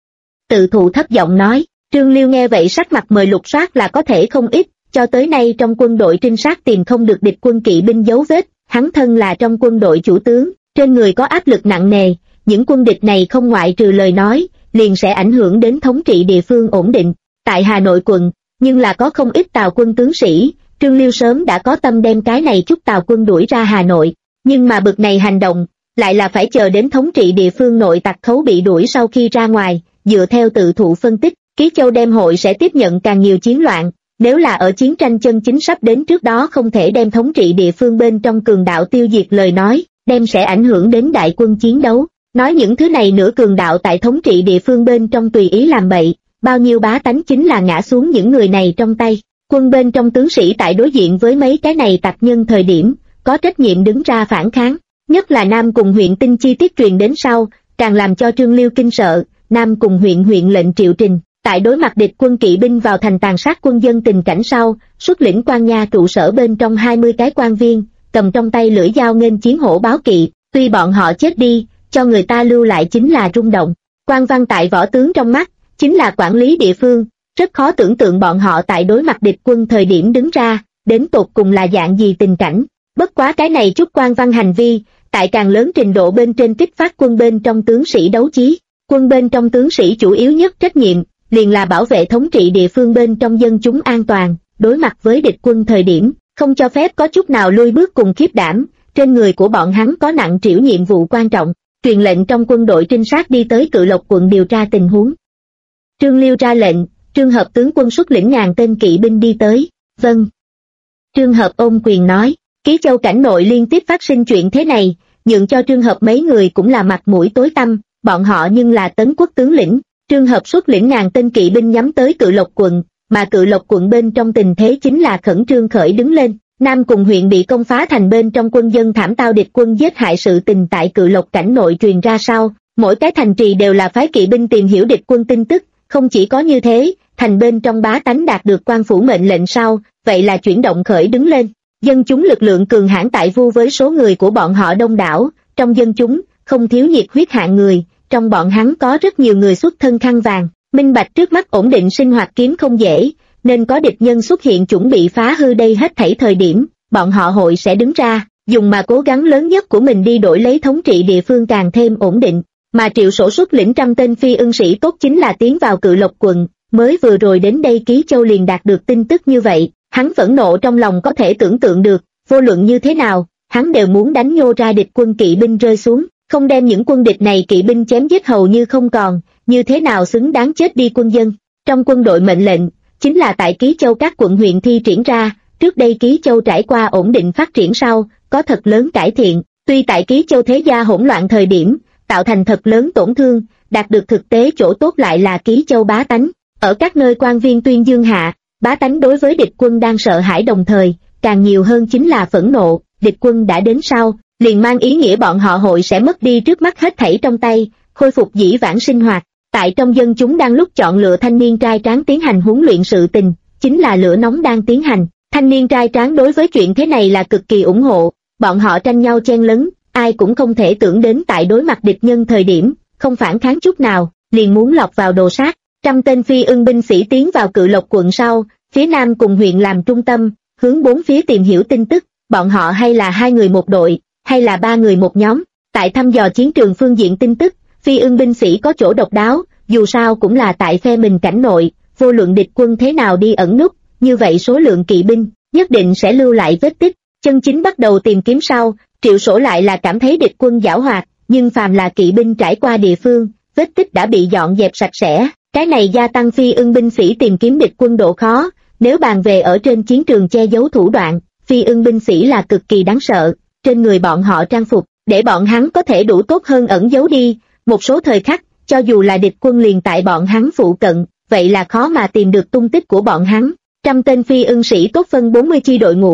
Tự thụ thấp giọng nói, Trương Liêu nghe vậy sắc mặt mời lục soát là có thể không ít, cho tới nay trong quân đội trinh sát tìm không được địch quân kỵ binh dấu vết, hắn thân là trong quân đội chủ tướng, trên người có áp lực nặng nề, những quân địch này không ngoại trừ lời nói, liền sẽ ảnh hưởng đến thống trị địa phương ổn định. Tại Hà Nội quận, nhưng là có không ít Tào quân tướng sĩ, Trương Liêu sớm đã có tâm đem cái này chút Tào quân đuổi ra Hà Nội, nhưng mà bực này hành động, lại là phải chờ đến thống trị địa phương nội tặc Khấu bị đuổi sau khi ra ngoài, dựa theo tự thụ phân tích, Ký Châu đem hội sẽ tiếp nhận càng nhiều chiến loạn, nếu là ở chiến tranh chân chính sắp đến trước đó không thể đem thống trị địa phương bên trong cường đạo tiêu diệt lời nói, đem sẽ ảnh hưởng đến đại quân chiến đấu. Nói những thứ này nửa cường đạo tại thống trị địa phương bên trong tùy ý làm bậy, bao nhiêu bá tánh chính là ngã xuống những người này trong tay. Quân bên trong tướng sĩ tại đối diện với mấy cái này tặc nhân thời điểm, có trách nhiệm đứng ra phản kháng, nhất là Nam Cùng huyện tin chi tiết truyền đến sau, càng làm cho Trương Liêu kinh sợ. Nam Cùng huyện huyện lệnh Triệu Trình, tại đối mặt địch quân kỵ binh vào thành tàn sát quân dân tình cảnh sau, xuất lĩnh quan nha trụ sở bên trong 20 cái quan viên, cầm trong tay lưỡi dao nghênh chiến hổ báo kỵ, tuy bọn họ chết đi, cho người ta lưu lại chính là rung động. Quan văn tại võ tướng trong mắt, chính là quản lý địa phương, rất khó tưởng tượng bọn họ tại đối mặt địch quân thời điểm đứng ra, đến tột cùng là dạng gì tình cảnh. Bất quá cái này chút quan văn hành vi, tại càng lớn trình độ bên trên kích phát quân bên trong tướng sĩ đấu chí. Quân bên trong tướng sĩ chủ yếu nhất trách nhiệm, liền là bảo vệ thống trị địa phương bên trong dân chúng an toàn, đối mặt với địch quân thời điểm, không cho phép có chút nào lui bước cùng khiếp đảm, trên người của bọn hắn có nặng trĩu nhiệm vụ quan trọng, truyền lệnh trong quân đội trinh sát đi tới Cự Lộc quận điều tra tình huống. Trương Liêu ra lệnh, Trương Hợp tướng quân xuất lĩnh ngàn tên kỵ binh đi tới, vâng. Trương Hợp ôm quyền nói, Ký Châu cảnh nội liên tiếp phát sinh chuyện thế này, nhượng cho Trương Hợp mấy người cũng là mặt mũi tối tăm, bọn họ nhưng là Tấn quốc tướng lĩnh. Trương Hợp xuất lĩnh ngàn tên kỵ binh nhắm tới Cự Lộc quận, mà Cự Lộc quận bên trong tình thế chính là khẩn trương khởi đứng lên. Nam Cùng huyện bị công phá thành bên trong quân dân thảm tao địch quân giết hại sự tình tại Cự Lộc cảnh nội truyền ra sau, mỗi cái thành trì đều là phái kỵ binh tìm hiểu địch quân tin tức, không chỉ có như thế, thành bên trong bá tánh đạt được quan phủ mệnh lệnh sau, vậy là chuyển động khởi đứng lên. Dân chúng lực lượng cường hãn tại vu với số người của bọn họ đông đảo, trong dân chúng, không thiếu nhiệt huyết hạng người. Trong bọn hắn có rất nhiều người xuất thân khăn vàng, minh bạch trước mắt ổn định sinh hoạt kiếm không dễ, nên có địch nhân xuất hiện chuẩn bị phá hư đây hết thảy thời điểm, bọn họ hội sẽ đứng ra, dùng mà cố gắng lớn nhất của mình đi đổi lấy thống trị địa phương càng thêm ổn định. Mà Triệu Sổ xuất lĩnh trăm tên phi ưng sĩ tốt chính là tiến vào Cự Lộc quận, mới vừa rồi đến đây Ký Châu liền đạt được tin tức như vậy, hắn phẫn nộ trong lòng có thể tưởng tượng được, vô luận như thế nào, hắn đều muốn đánh nhô ra địch quân kỵ binh rơi xuống. Không đem những quân địch này kỵ binh chém giết hầu như không còn, như thế nào xứng đáng chết đi quân dân. Trong quân đội mệnh lệnh, chính là tại Ký Châu các quận huyện thi triển ra, trước đây Ký Châu trải qua ổn định phát triển sau, có thật lớn cải thiện, tuy tại Ký Châu thế gia hỗn loạn thời điểm, tạo thành thật lớn tổn thương, đạt được thực tế chỗ tốt lại là Ký Châu bá tánh. Ở các nơi quan viên tuyên dương hạ, bá tánh đối với địch quân đang sợ hãi đồng thời, càng nhiều hơn chính là phẫn nộ, địch quân đã đến sau. Liền mang ý nghĩa bọn họ hội sẽ mất đi trước mắt hết thảy trong tay, khôi phục dĩ vãng sinh hoạt. Tại trong dân chúng đang lúc chọn lựa thanh niên trai tráng tiến hành huấn luyện sự tình, chính là lửa nóng đang tiến hành. Thanh niên trai tráng đối với chuyện thế này là cực kỳ ủng hộ, bọn họ tranh nhau chen lấn, ai cũng không thể tưởng đến tại đối mặt địch nhân thời điểm, không phản kháng chút nào, liền muốn lọc vào đồ sát. Trăm tên phi ưng binh sĩ tiến vào Cự Lộc quận sau, phía Nam Cùng huyện làm trung tâm, hướng bốn phía tìm hiểu tin tức, bọn họ hay là 2 người một đội, hay là 3 người một nhóm, tại thăm dò chiến trường phương diện tin tức, phi ưng binh sĩ có chỗ độc đáo, dù sao cũng là tại phe mình cảnh nội, vô luận địch quân thế nào đi ẩn núp, như vậy số lượng kỵ binh, nhất định sẽ lưu lại vết tích, chân chính bắt đầu tìm kiếm sau, Triệu Sổ lại là cảm thấy địch quân giảo hoạt, nhưng phàm là kỵ binh trải qua địa phương, vết tích đã bị dọn dẹp sạch sẽ, cái này gia tăng phi ưng binh sĩ tìm kiếm địch quân độ khó, nếu bàn về ở trên chiến trường che giấu thủ đoạn, phi ưng binh sĩ là cực kỳ đáng sợ. Trên người bọn họ trang phục, để bọn hắn có thể đủ tốt hơn ẩn giấu đi, một số thời khắc, cho dù là địch quân liền tại bọn hắn phụ cận, vậy là khó mà tìm được tung tích của bọn hắn. Trăm tên phi ưng sĩ tốt phân 40 chi đội ngũ,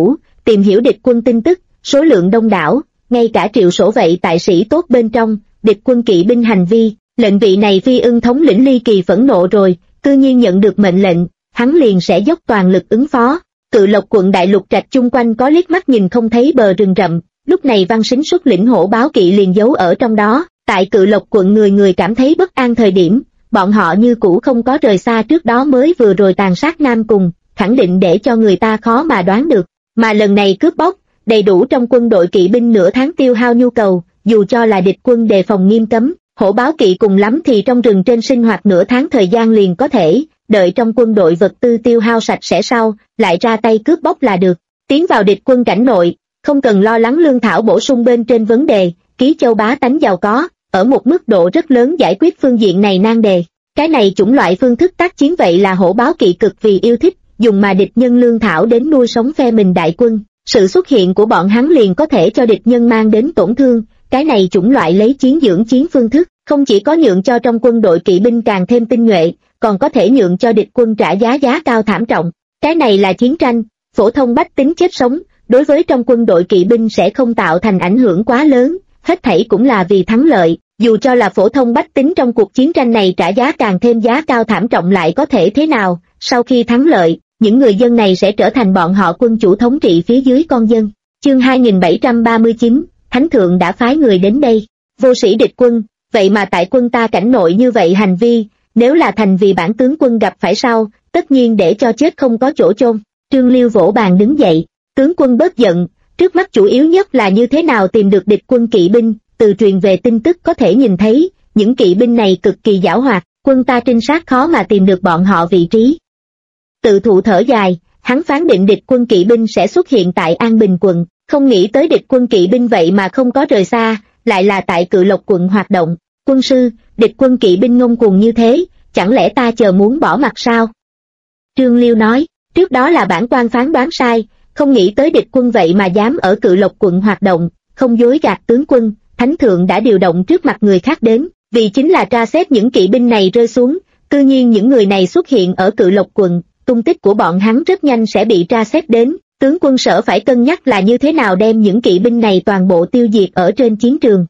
tìm hiểu địch quân tin tức, số lượng đông đảo, ngay cả triệu sổ vậy tại sĩ tốt bên trong, địch quân kỵ binh hành vi, lệnh vị này Phi Ưng thống lĩnh ly kỳ phẫn nộ rồi, cư nhiên nhận được mệnh lệnh, hắn liền sẽ dốc toàn lực ứng phó. Cự Lộc quận đại lục trạch chung quanh có liếc mắt nhìn không thấy bờ rừng rậm, lúc này Văn Sính xuất lĩnh hổ báo kỵ liền giấu ở trong đó. Tại Cự Lộc quận người người cảm thấy bất an thời điểm, bọn họ như cũ không có rời xa trước đó mới vừa rồi tàn sát Nam Cùng, khẳng định để cho người ta khó mà đoán được. Mà lần này cướp bóc, đầy đủ trong quân đội kỵ binh nửa tháng tiêu hao nhu cầu, dù cho là địch quân đề phòng nghiêm cấm, hổ báo kỵ cùng lắm thì trong rừng trên sinh hoạt nửa tháng thời gian liền có thể, đợi trong quân đội vật tư tiêu hao sạch sẽ sau, lại ra tay cướp bóc là được. Tiến vào địch quân cảnh nội, không cần lo lắng lương thảo bổ sung bên trên vấn đề, Ký Châu bá tánh giàu có, ở một mức độ rất lớn giải quyết phương diện này nan đề. Cái này chủng loại phương thức tác chiến vậy là hổ báo kỵ cực vì yêu thích, dùng mà địch nhân lương thảo đến nuôi sống phe mình đại quân. Sự xuất hiện của bọn hắn liền có thể cho địch nhân mang đến tổn thương, cái này chủng loại lấy chiến dưỡng chiến phương thức, không chỉ có nhượng cho trong quân đội kỵ binh càng thêm tinh nhuệ, còn có thể nhượng cho địch quân trả giá cao thảm trọng. Cái này là chiến tranh, phổ thông bách tính chết sống, đối với trong quân đội kỵ binh sẽ không tạo thành ảnh hưởng quá lớn, hết thảy cũng là vì thắng lợi, dù cho là phổ thông bách tính trong cuộc chiến tranh này trả giá càng thêm giá cao thảm trọng lại có thể thế nào, sau khi thắng lợi, những người dân này sẽ trở thành bọn họ quân chủ thống trị phía dưới con dân. Chương 2739, Thánh Thượng đã phái người đến đây, vô sĩ địch quân, vậy mà tại quân ta cảnh nội như vậy hành vi, nếu là thành vì bản tướng quân gặp phải sau, tất nhiên để cho chết không có chỗ chôn. Trương Liêu vỗ bàn đứng dậy, tướng quân bớt giận, trước mắt chủ yếu nhất là như thế nào tìm được địch quân kỵ binh, từ truyền về tin tức có thể nhìn thấy, những kỵ binh này cực kỳ giảo hoạt, quân ta trinh sát khó mà tìm được bọn họ vị trí. Tự thụ thở dài, hắn phán định địch quân kỵ binh sẽ xuất hiện tại An Bình quận, không nghĩ tới địch quân kỵ binh vậy mà không có rời xa, lại là tại Cự Lộc quận hoạt động. Quân sư, địch quân kỵ binh ngông cuồng như thế, chẳng lẽ ta chờ muốn bỏ mặt sao? Trương Liêu nói, trước đó là bản quan phán đoán sai, không nghĩ tới địch quân vậy mà dám ở Cự Lộc quận hoạt động, không dối gạt tướng quân, Thánh Thượng đã điều động trước mặt người khác đến, vì chính là tra xét những kỵ binh này rơi xuống, cư nhiên những người này xuất hiện ở Cự Lộc quận, tung tích của bọn hắn rất nhanh sẽ bị tra xét đến, tướng quân sở phải cân nhắc là như thế nào đem những kỵ binh này toàn bộ tiêu diệt ở trên chiến trường.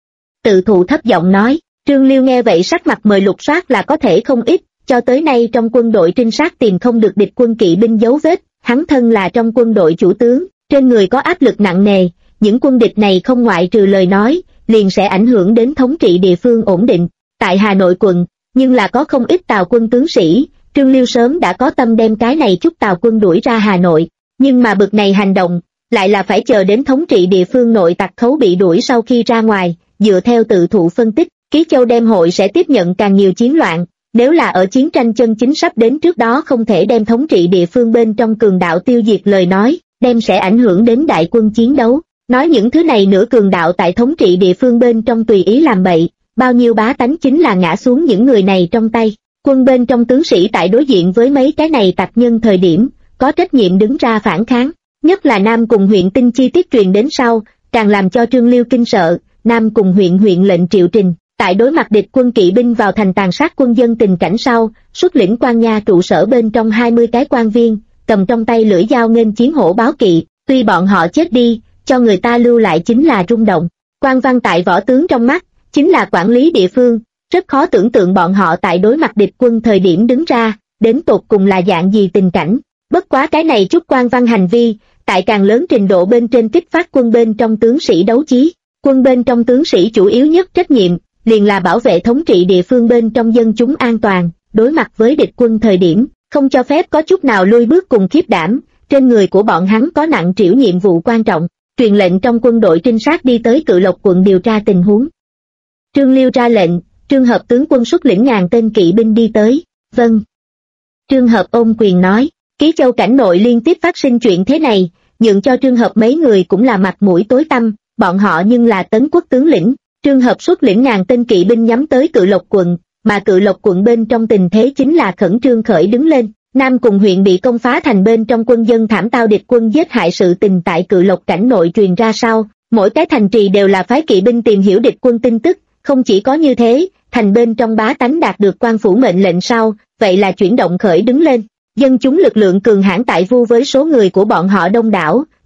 Tự thụ thấp giọng nói, Trương Liêu nghe vậy sắc mặt mời lục soát là có thể không ít, cho tới nay trong quân đội trinh sát tìm không được địch quân kỵ binh dấu vết, hắn thân là trong quân đội chủ tướng, trên người có áp lực nặng nề, những quân địch này không ngoại trừ lời nói, liền sẽ ảnh hưởng đến thống trị địa phương ổn định. Tại Hà Nội quận, nhưng là có không ít Tào quân tướng sĩ, Trương Liêu sớm đã có tâm đem cái này chút Tào quân đuổi ra Hà Nội, nhưng mà bực này hành động, lại là phải chờ đến thống trị địa phương nội tặc khấu bị đuổi sau khi ra ngoài, dựa theo tự thụ phân tích, Ký Châu đem hội sẽ tiếp nhận càng nhiều chiến loạn, nếu là ở chiến tranh chân chính sắp đến trước đó không thể đem thống trị địa phương bên trong cường đạo tiêu diệt lời nói, đem sẽ ảnh hưởng đến đại quân chiến đấu. Nói những thứ này nữa cường đạo tại thống trị địa phương bên trong tùy ý làm bậy, bao nhiêu bá tánh chính là ngã xuống những người này trong tay. Quân bên trong tướng sĩ tại đối diện với mấy cái này tặc nhân thời điểm, có trách nhiệm đứng ra phản kháng, nhất là Nam Cùng huyện tin chi tiết truyền đến sau, càng làm cho Trương Liêu kinh sợ. Nam Cùng huyện lệnh Triệu Trình, tại đối mặt địch quân kỵ binh vào thành tàn sát quân dân tình cảnh sau, xuất lĩnh quan nha trụ sở bên trong 20 cái quan viên, cầm trong tay lưỡi dao nghênh chiến hổ báo kỵ, tuy bọn họ chết đi, cho người ta lưu lại chính là rung động. Quan văn tại võ tướng trong mắt, chính là quản lý địa phương, rất khó tưởng tượng bọn họ tại đối mặt địch quân thời điểm đứng ra, đến tột cùng là dạng gì tình cảnh. Bất quá cái này chút quan văn hành vi, tại càng lớn trình độ bên trên kích phát quân bên trong tướng sĩ đấu chí. Quân bên trong tướng sĩ chủ yếu nhất trách nhiệm, liền là bảo vệ thống trị địa phương bên trong dân chúng an toàn, đối mặt với địch quân thời điểm, không cho phép có chút nào lui bước cùng khiếp đảm, trên người của bọn hắn có nặng trĩu nhiệm vụ quan trọng, truyền lệnh trong quân đội trinh sát đi tới Cự Lộc quận điều tra tình huống. Trương Liêu ra lệnh, Trương Hợp tướng quân xuất lĩnh ngàn tên kỵ binh đi tới, vâng. Trương Hợp ôm quyền nói, Ký Châu cảnh nội liên tiếp phát sinh chuyện thế này, nhượng cho Trương Hợp mấy người cũng là mặt mũi tối tăm, bọn họ nhưng là Tấn quốc tướng lĩnh. Trương Hợp xuất lĩnh ngàn tên kỵ binh nhắm tới Cự Lộc quận, mà Cự Lộc quận bên trong tình thế chính là khẩn trương khởi đứng lên. Nam Cùng huyện bị công phá thành bên trong quân dân thảm tao địch quân giết hại sự tình tại Cự Lộc cảnh nội truyền ra sau, mỗi cái thành trì đều là phái kỵ binh tìm hiểu địch quân tin tức, không chỉ có như thế, thành bên trong bá tánh đạt được quan phủ mệnh lệnh sau, vậy là chuyển động khởi đứng lên. Dân chúng lực lượng cường hãn tại vu với số người của bọn họ đông đảo,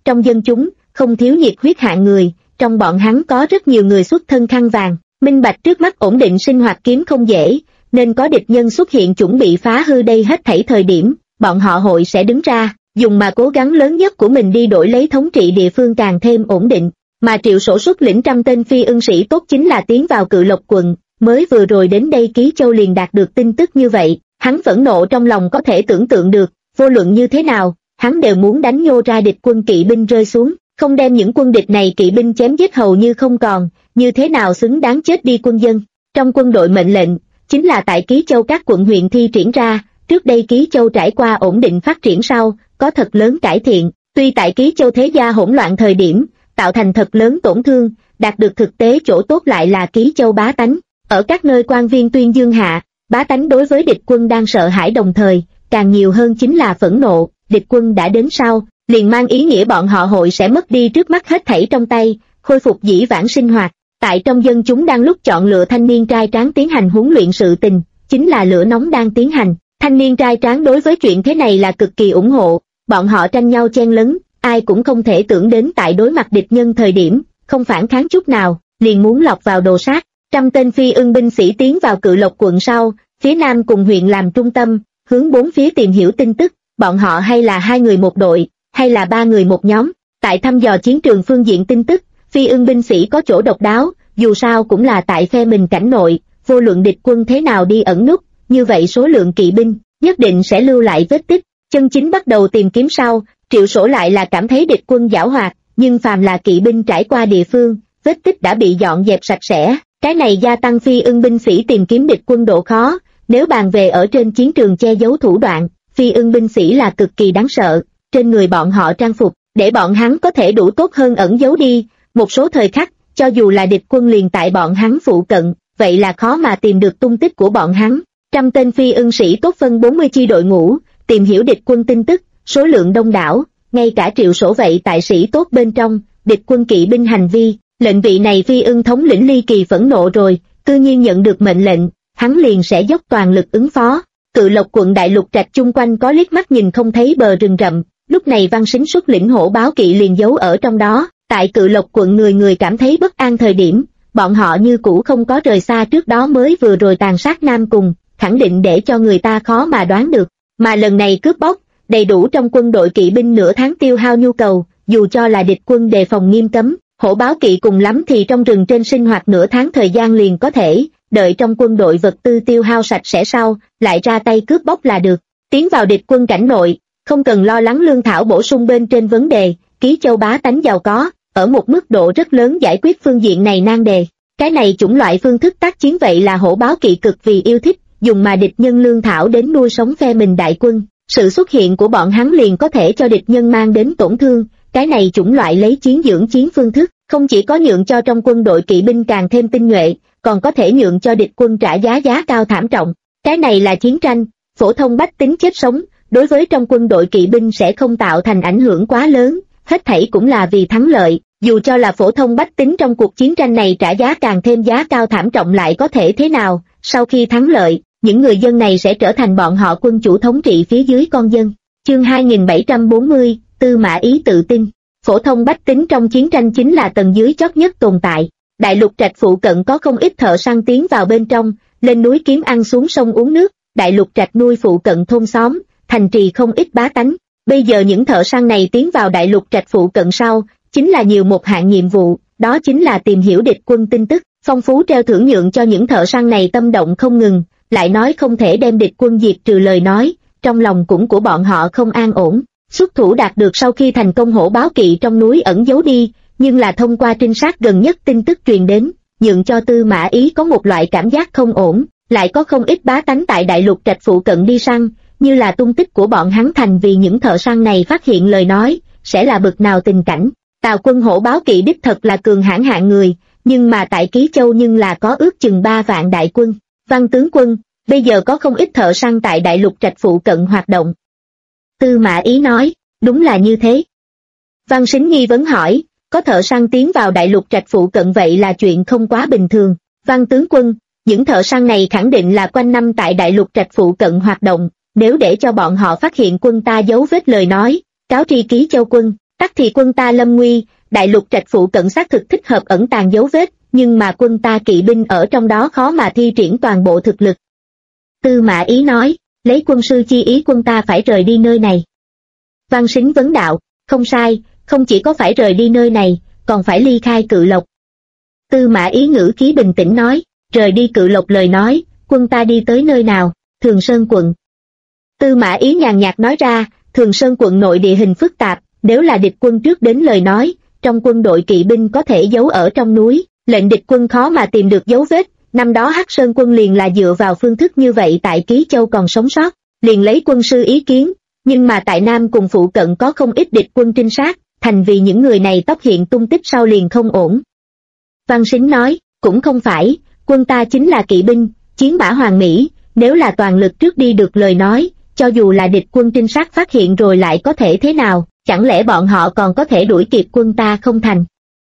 Trong dân chúng, không thiếu nhiệt huyết hạng người, trong bọn hắn có rất nhiều người xuất thân khăn vàng, minh bạch trước mắt ổn định sinh hoạt kiếm không dễ, nên có địch nhân xuất hiện chuẩn bị phá hư đây hết thảy thời điểm, bọn họ hội sẽ đứng ra, dùng mà cố gắng lớn nhất của mình đi đổi lấy thống trị địa phương càng thêm ổn định. Mà Triệu Sổ xuất lĩnh 100 tên phi ưng sĩ tốt chính là tiến vào Cự Lộc quận, mới vừa rồi đến đây Ký Châu liền đạt được tin tức như vậy, hắn phẫn nộ trong lòng có thể tưởng tượng được, vô luận như thế nào, hắn đều muốn đánh nhô ra địch quân kỵ binh rơi xuống, không đem những quân địch này kỵ binh chém giết hầu như không còn, như thế nào xứng đáng chết đi quân dân. Trong quân đội mệnh lệnh, chính là tại Ký Châu các quận huyện thi triển ra, trước đây Ký Châu trải qua ổn định phát triển sau, có thật lớn cải thiện, tuy tại Ký Châu thế gia hỗn loạn thời điểm, tạo thành thật lớn tổn thương, đạt được thực tế chỗ tốt lại là Ký Châu bá tánh. Ở các nơi quan viên tuyên dương hạ, bá tánh đối với địch quân đang sợ hãi đồng thời, càng nhiều hơn chính là phẫn nộ, địch quân đã đến sau, liền mang ý nghĩa bọn họ hội sẽ mất đi trước mắt hết thảy trong tay, khôi phục dĩ vãng sinh hoạt. Tại trong dân chúng đang lúc chọn lựa thanh niên trai tráng tiến hành huấn luyện sự tình, chính là lửa nóng đang tiến hành. Thanh niên trai tráng đối với chuyện thế này là cực kỳ ủng hộ, bọn họ tranh nhau chen lấn, ai cũng không thể tưởng đến tại đối mặt địch nhân thời điểm, không phản kháng chút nào, liền muốn lọt vào đồ sát. 100 tên phi ưng binh sĩ tiến vào Cự Lộc quận sau, phía nam cùng huyện làm trung tâm, hướng bốn phía tìm hiểu tin tức, bọn họ hay là 2 người một đội, hay là 3 người một nhóm. Tại thăm dò chiến trường phương diện tin tức, phi ưng binh sĩ có chỗ độc đáo, dù sao cũng là tại phe mình cảnh nội, vô luận địch quân thế nào đi ẩn núp, như vậy số lượng kỵ binh nhất định sẽ lưu lại vết tích. Chân chính bắt đầu tìm kiếm sau, Triệu Sổ lại là cảm thấy địch quân giảo hoạt, nhưng phàm là kỵ binh trải qua địa phương, vết tích đã bị dọn dẹp sạch sẽ, cái này gia tăng phi ưng binh sĩ tìm kiếm địch quân độ khó. Nếu bàn về ở trên chiến trường che giấu thủ đoạn, phi ưng binh sĩ là cực kỳ đáng sợ, trên người bọn họ trang phục, để bọn hắn có thể đủ tốt hơn ẩn giấu đi, một số thời khắc, cho dù là địch quân liền tại bọn hắn phụ cận, vậy là khó mà tìm được tung tích của bọn hắn. 100 tên phi ưng sĩ tốt phân 40 chi đội ngũ, tìm hiểu địch quân tin tức, số lượng đông đảo, ngay cả Triệu Sổ vậy tại sĩ tốt bên trong, địch quân kỵ binh hành vi, lệnh vị này phi ưng thống lĩnh ly kỳ phẫn nộ rồi, tự nhiên nhận được mệnh lệnh, hắn liền sẽ dốc toàn lực ứng phó. Cự Lộc quận Đại Lục Trạch chung quanh có liếc mắt nhìn không thấy bờ rừng rậm, lúc này Văn Sính xuất lĩnh hổ báo kỵ liền giấu ở trong đó. Tại Cự Lộc quận người người cảm thấy bất an thời điểm, bọn họ như cũ không có rời xa trước đó mới vừa rồi tàn sát Nam Cùng, khẳng định để cho người ta khó mà đoán được. Mà lần này cướp bóc, đầy đủ trong quân đội kỵ binh nửa tháng tiêu hao nhu cầu, dù cho là địch quân đề phòng nghiêm cấm, hổ báo kỵ cùng lắm thì trong rừng trên sinh hoạt nửa tháng thời gian liền có thể, đợi trong quân đội vật tư tiêu hao sạch sẽ sau, lại ra tay cướp bóc là được. Tiến vào địch quân cảnh nội, không cần lo lắng lương thảo bổ sung bên trên vấn đề, Ký Châu bá tánh giàu có, ở một mức độ rất lớn giải quyết phương diện này nan đề. Cái này chủng loại phương thức tác chiến vậy là hổ báo kỵ cực vì yêu thích, dùng mà địch nhân lương thảo đến nuôi sống phe mình đại quân. Sự xuất hiện của bọn hắn liền có thể cho địch nhân mang đến tổn thương, cái này chủng loại lấy chiến dưỡng chiến phương thức, không chỉ có nhượng cho trong quân đội kỵ binh càng thêm tinh nhuệ, còn có thể nhượng cho địch quân trả giá cao thảm trọng. Cái này là chiến tranh, phổ thông bách tính chết sống, đối với trong quân đội kỵ binh sẽ không tạo thành ảnh hưởng quá lớn, hết thảy cũng là vì thắng lợi, dù cho là phổ thông bách tính trong cuộc chiến tranh này trả giá càng thêm giá cao thảm trọng lại có thể thế nào, sau khi thắng lợi, những người dân này sẽ trở thành bọn họ quân chủ thống trị phía dưới con dân. Chương 2740, Tư Mã Ý tự tin. Phổ thông bách tính trong chiến tranh chính là tầng dưới chót nhất tồn tại. Đại Lục Trạch phụ cận có không ít thợ săn tiến vào bên trong, lên núi kiếm ăn xuống sông uống nước. Đại Lục Trạch nuôi phụ cận thôn xóm, thành trì không ít bá tánh. Bây giờ những thợ săn này tiến vào Đại Lục Trạch phụ cận sau, chính là nhiều một hạng nhiệm vụ, đó chính là tìm hiểu địch quân tin tức. Phong phú treo thưởng nhượng cho những thợ săn này tâm động không ngừng, lại nói không thể đem địch quân diệt trừ lời nói, trong lòng cũng của bọn họ không an ổn. Xuất thủ đạt được sau khi thành công hổ báo kỵ trong núi ẩn giấu đi, nhưng là thông qua trinh sát gần nhất tin tức truyền đến, nhượng cho Tư Mã Ý có một loại cảm giác không ổn, lại có không ít bá tánh tại Đại Lục Trạch phụ cận đi săn, như là tung tích của bọn hắn thành vì những thợ săn này phát hiện lời nói, sẽ là bực nào tình cảnh. Tào quân hổ báo kỵ đích thật là cường hãn hạng người, nhưng mà tại Ký Châu nhưng là có ước chừng 3 vạn đại quân. Văn tướng quân, bây giờ có không ít thợ săn tại Đại Lục Trạch phụ cận hoạt động. Tư Mã Ý nói, đúng là như thế. Văn Sính nghi vấn hỏi, có thợ săn tiến vào Đại Lục Trạch phụ cận vậy là chuyện không quá bình thường. Văn tướng quân, những thợ săn này khẳng định là quanh năm tại Đại Lục Trạch phụ cận hoạt động, nếu để cho bọn họ phát hiện quân ta giấu vết lời nói, cáo tri Ký Châu quân, Tắc thì quân ta lâm nguy, đại lục trạch phụ cận xác thực thích hợp ẩn tàng dấu vết, nhưng mà quân ta kỵ binh ở trong đó khó mà thi triển toàn bộ thực lực. Tư Mã Ý nói, lấy quân sư chi ý quân ta phải rời đi nơi này. Văn Sính vấn đạo, không sai, không chỉ có phải rời đi nơi này, còn phải ly khai Cự Lộc. Tư Mã Ý ngữ khí bình tĩnh nói, rời đi Cự Lộc lời nói, quân ta đi tới nơi nào? Thường Sơn quận. Tư Mã Ý nhàn nhạt nói ra, Thường Sơn quận nội địa hình phức tạp, nếu là địch quân trước đến lời nói, trong quân đội kỵ binh có thể giấu ở trong núi, lệnh địch quân khó mà tìm được dấu vết. Năm đó Hắc Sơn quân liền là dựa vào phương thức như vậy tại Ký Châu còn sống sót, liền lấy quân sư ý kiến, nhưng mà tại Nam cùng phụ cận có không ít địch quân trinh sát, thành vì những người này tóc hiện tung tích sau liền không ổn. Văn Sính nói, cũng không phải, quân ta chính là kỵ binh, chiến bả hoàn mỹ, nếu là toàn lực trước đi được lời nói, cho dù là địch quân trinh sát phát hiện rồi lại có thể thế nào, chẳng lẽ bọn họ còn có thể đuổi kịp quân ta không thành?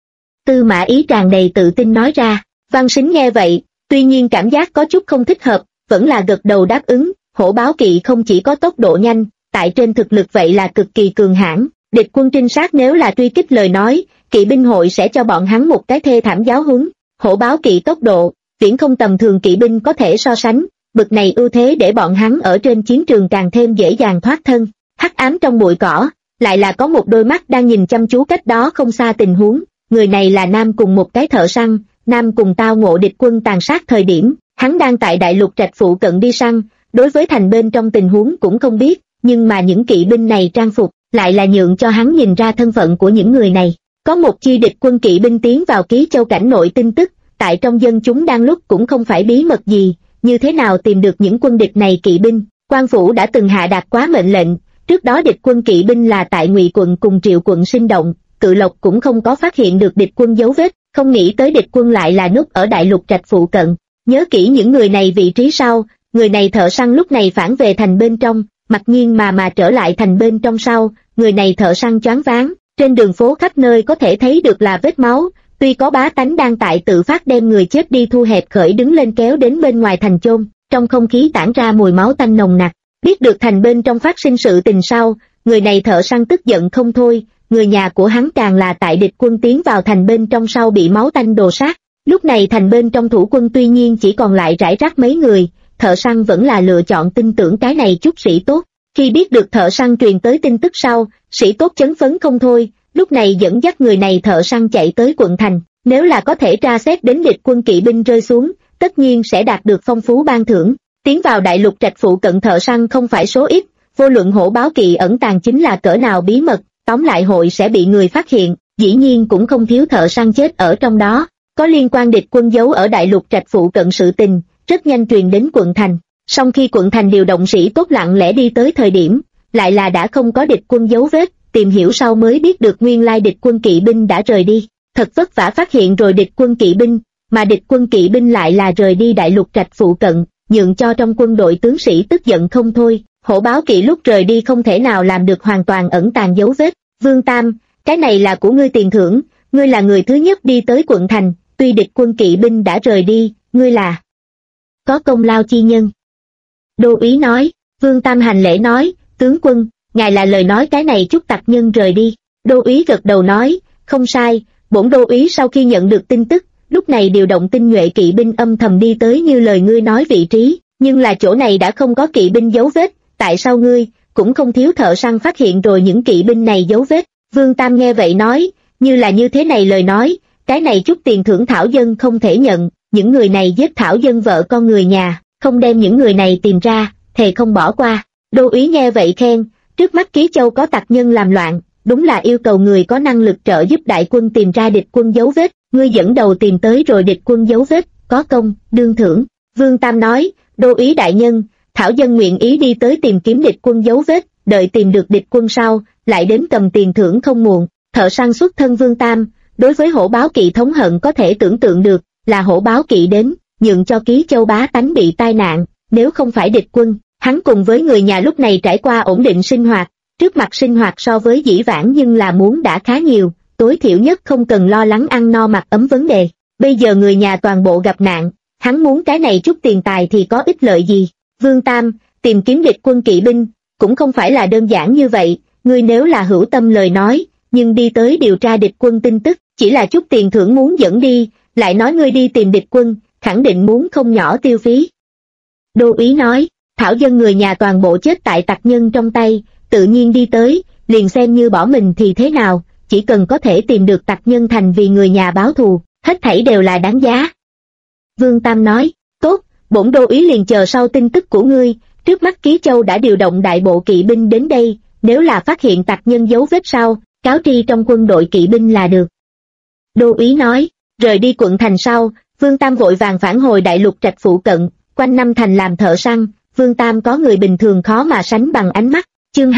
Tư Mã Ý tràn đầy tự tin nói ra. Văn Sính nghe vậy, tuy nhiên cảm giác có chút không thích hợp, vẫn là gật đầu đáp ứng. Hổ báo kỵ không chỉ có tốc độ nhanh, tại trên thực lực vậy là cực kỳ cường hãn. Địch quân trinh sát nếu là truy kích lời nói, kỵ binh hội sẽ cho bọn hắn một cái thê thảm giáo huấn. Hổ báo kỵ tốc độ, viễn không tầm thường kỵ binh có thể so sánh, bực này ưu thế để bọn hắn ở trên chiến trường càng thêm dễ dàng thoát thân. Hắc ám trong bụi cỏ, lại là có một đôi mắt đang nhìn chăm chú cách đó không xa tình huống. Người này là Nam cùng một cái thợ săn, Nam cùng tao ngộ địch quân tàn sát thời điểm, hắn đang tại đại lục trạch phụ cận đi săn, đối với thành bên trong tình huống cũng không biết, nhưng mà những kỵ binh này trang phục, lại là nhượng cho hắn nhìn ra thân phận của những người này. Có một chi địch quân kỵ binh tiến vào Ký Châu cảnh nội tin tức, tại trong dân chúng đang lúc cũng không phải bí mật gì, như thế nào tìm được những quân địch này kỵ binh, Quan Phủ đã từng hạ đạt quá mệnh lệnh, trước đó địch quân kỵ binh là tại Ngụy quận cùng Triệu quận sinh động, Cự Lộc cũng không có phát hiện được địch quân dấu vết, không nghĩ tới địch quân lại là núp ở đại lục trạch phụ cận. Nhớ kỹ những người này vị trí sau, người này thợ săn lúc này phản về thành bên trong, mặc nhiên mà trở lại thành bên trong sau, người này thợ săn choáng váng, trên đường phố khắp nơi có thể thấy được là vết máu, tuy có bá tánh đang tại tự phát đem người chết đi thu hẹp khởi đứng lên kéo đến bên ngoài thành chôn, trong không khí tản ra mùi máu tanh nồng nặc. Biết được thành bên trong phát sinh sự tình sau, người này thợ săn tức giận không thôi, người nhà của hắn càng là tại địch quân tiến vào thành bên trong sau bị máu tanh đồ sát. Lúc này thành bên trong thủ quân tuy nhiên chỉ còn lại rải rác mấy người, thợ săn vẫn là lựa chọn tin tưởng cái này chút sĩ tốt. Khi biết được thợ săn truyền tới tin tức sau, sĩ tốt chấn phấn không thôi, lúc này dẫn dắt người này thợ săn chạy tới quận thành, nếu là có thể tra xét đến địch quân kỵ binh rơi xuống, tất nhiên sẽ đạt được phong phú ban thưởng. Tiến vào đại lục trạch phụ cận thợ săn không phải số ít, vô luận hổ báo kỵ ẩn tàng chính là cỡ nào bí mật, tóm lại hội sẽ bị người phát hiện, dĩ nhiên cũng không thiếu thợ săn chết ở trong đó. Có liên quan địch quân giấu ở đại lục trạch phụ cận sự tình, rất nhanh truyền đến quận thành. Song khi quận thành điều động sĩ tốt lặng lẽ đi tới thời điểm, lại là đã không có địch quân dấu vết, tìm hiểu sau mới biết được nguyên lai địch quân kỵ binh đã rời đi. Thật vất vả phát hiện rồi địch quân kỵ binh, mà địch quân kỵ binh lại là rời đi đại lục trạch phụ cận, nhượng cho trong quân đội tướng sĩ tức giận không thôi. Hổ báo kỵ lúc rời đi không thể nào làm được hoàn toàn ẩn tàng dấu vết. Vương Tam, cái này là của ngươi tiền thưởng, ngươi là người thứ nhất đi tới quận thành, tuy địch quân kỵ binh đã rời đi, ngươi là có công lao chi nhân. Đô úy nói. Vương Tam hành lễ nói, tướng quân, ngài là lời nói cái này chút tặc nhân rời đi. Đô úy gật đầu nói, không sai, bổn đô úy sau khi nhận được tin tức, lúc này điều động tinh nhuệ kỵ binh âm thầm đi tới như lời ngươi nói vị trí, nhưng là chỗ này đã không có kỵ binh dấu vết, tại sao ngươi cũng không thiếu thợ săn phát hiện rồi những kỵ binh này dấu vết. Vương Tam nghe vậy nói, như là như thế này lời nói, cái này chút tiền thưởng thảo dân không thể nhận, những người này giết thảo dân vợ con người nhà, không đem những người này tìm ra, thề không bỏ qua. Đô úy nghe vậy khen, trước mắt Ký Châu có tặc nhân làm loạn, đúng là yêu cầu người có năng lực trợ giúp đại quân tìm ra địch quân dấu vết, ngươi dẫn đầu tìm tới rồi địch quân dấu vết, có công, đương thưởng. Vương Tam nói, đô úy đại nhân, thảo dân nguyện ý đi tới tìm kiếm địch quân dấu vết, đợi tìm được địch quân sau, lại đến cầm tiền thưởng không muộn. Thợ săn xuất thân Vương Tam, đối với hổ báo kỵ thống hận có thể tưởng tượng được, là hổ báo kỵ đến, nhượng cho Ký Châu bá tánh bị tai nạn, nếu không phải địch quân, hắn cùng với người nhà lúc này trải qua ổn định sinh hoạt, trước mặt sinh hoạt so với dĩ vãng nhưng là muốn đã khá nhiều, tối thiểu nhất không cần lo lắng ăn no mặc ấm vấn đề. Bây giờ người nhà toàn bộ gặp nạn, hắn muốn cái này chút tiền tài thì có ích lợi gì. Vương Tam, tìm kiếm địch quân kỵ binh, cũng không phải là đơn giản như vậy, ngươi nếu là hữu tâm lời nói, nhưng đi tới điều tra địch quân tin tức, chỉ là chút tiền thưởng muốn dẫn đi, lại nói ngươi đi tìm địch quân, khẳng định muốn không nhỏ tiêu phí. Đô úy nói, thảo dân người nhà toàn bộ chết tại tặc nhân trong tay, tự nhiên đi tới, liền xem như bỏ mình thì thế nào, chỉ cần có thể tìm được tặc nhân thành vì người nhà báo thù, hết thảy đều là đáng giá. Vương Tam nói, tốt, bổn đô úy liền chờ sau tin tức của ngươi, trước mắt Ký Châu đã điều động đại bộ kỵ binh đến đây, nếu là phát hiện tặc nhân dấu vết sau, cáo tri trong quân đội kỵ binh là được. Đô úy nói, rời đi quận thành sau, Vương Tam vội vàng phản hồi đại lục trạch phụ cận, quanh năm thành làm thợ săn, Vương Tam có người bình thường khó mà sánh bằng ánh mắt. Chương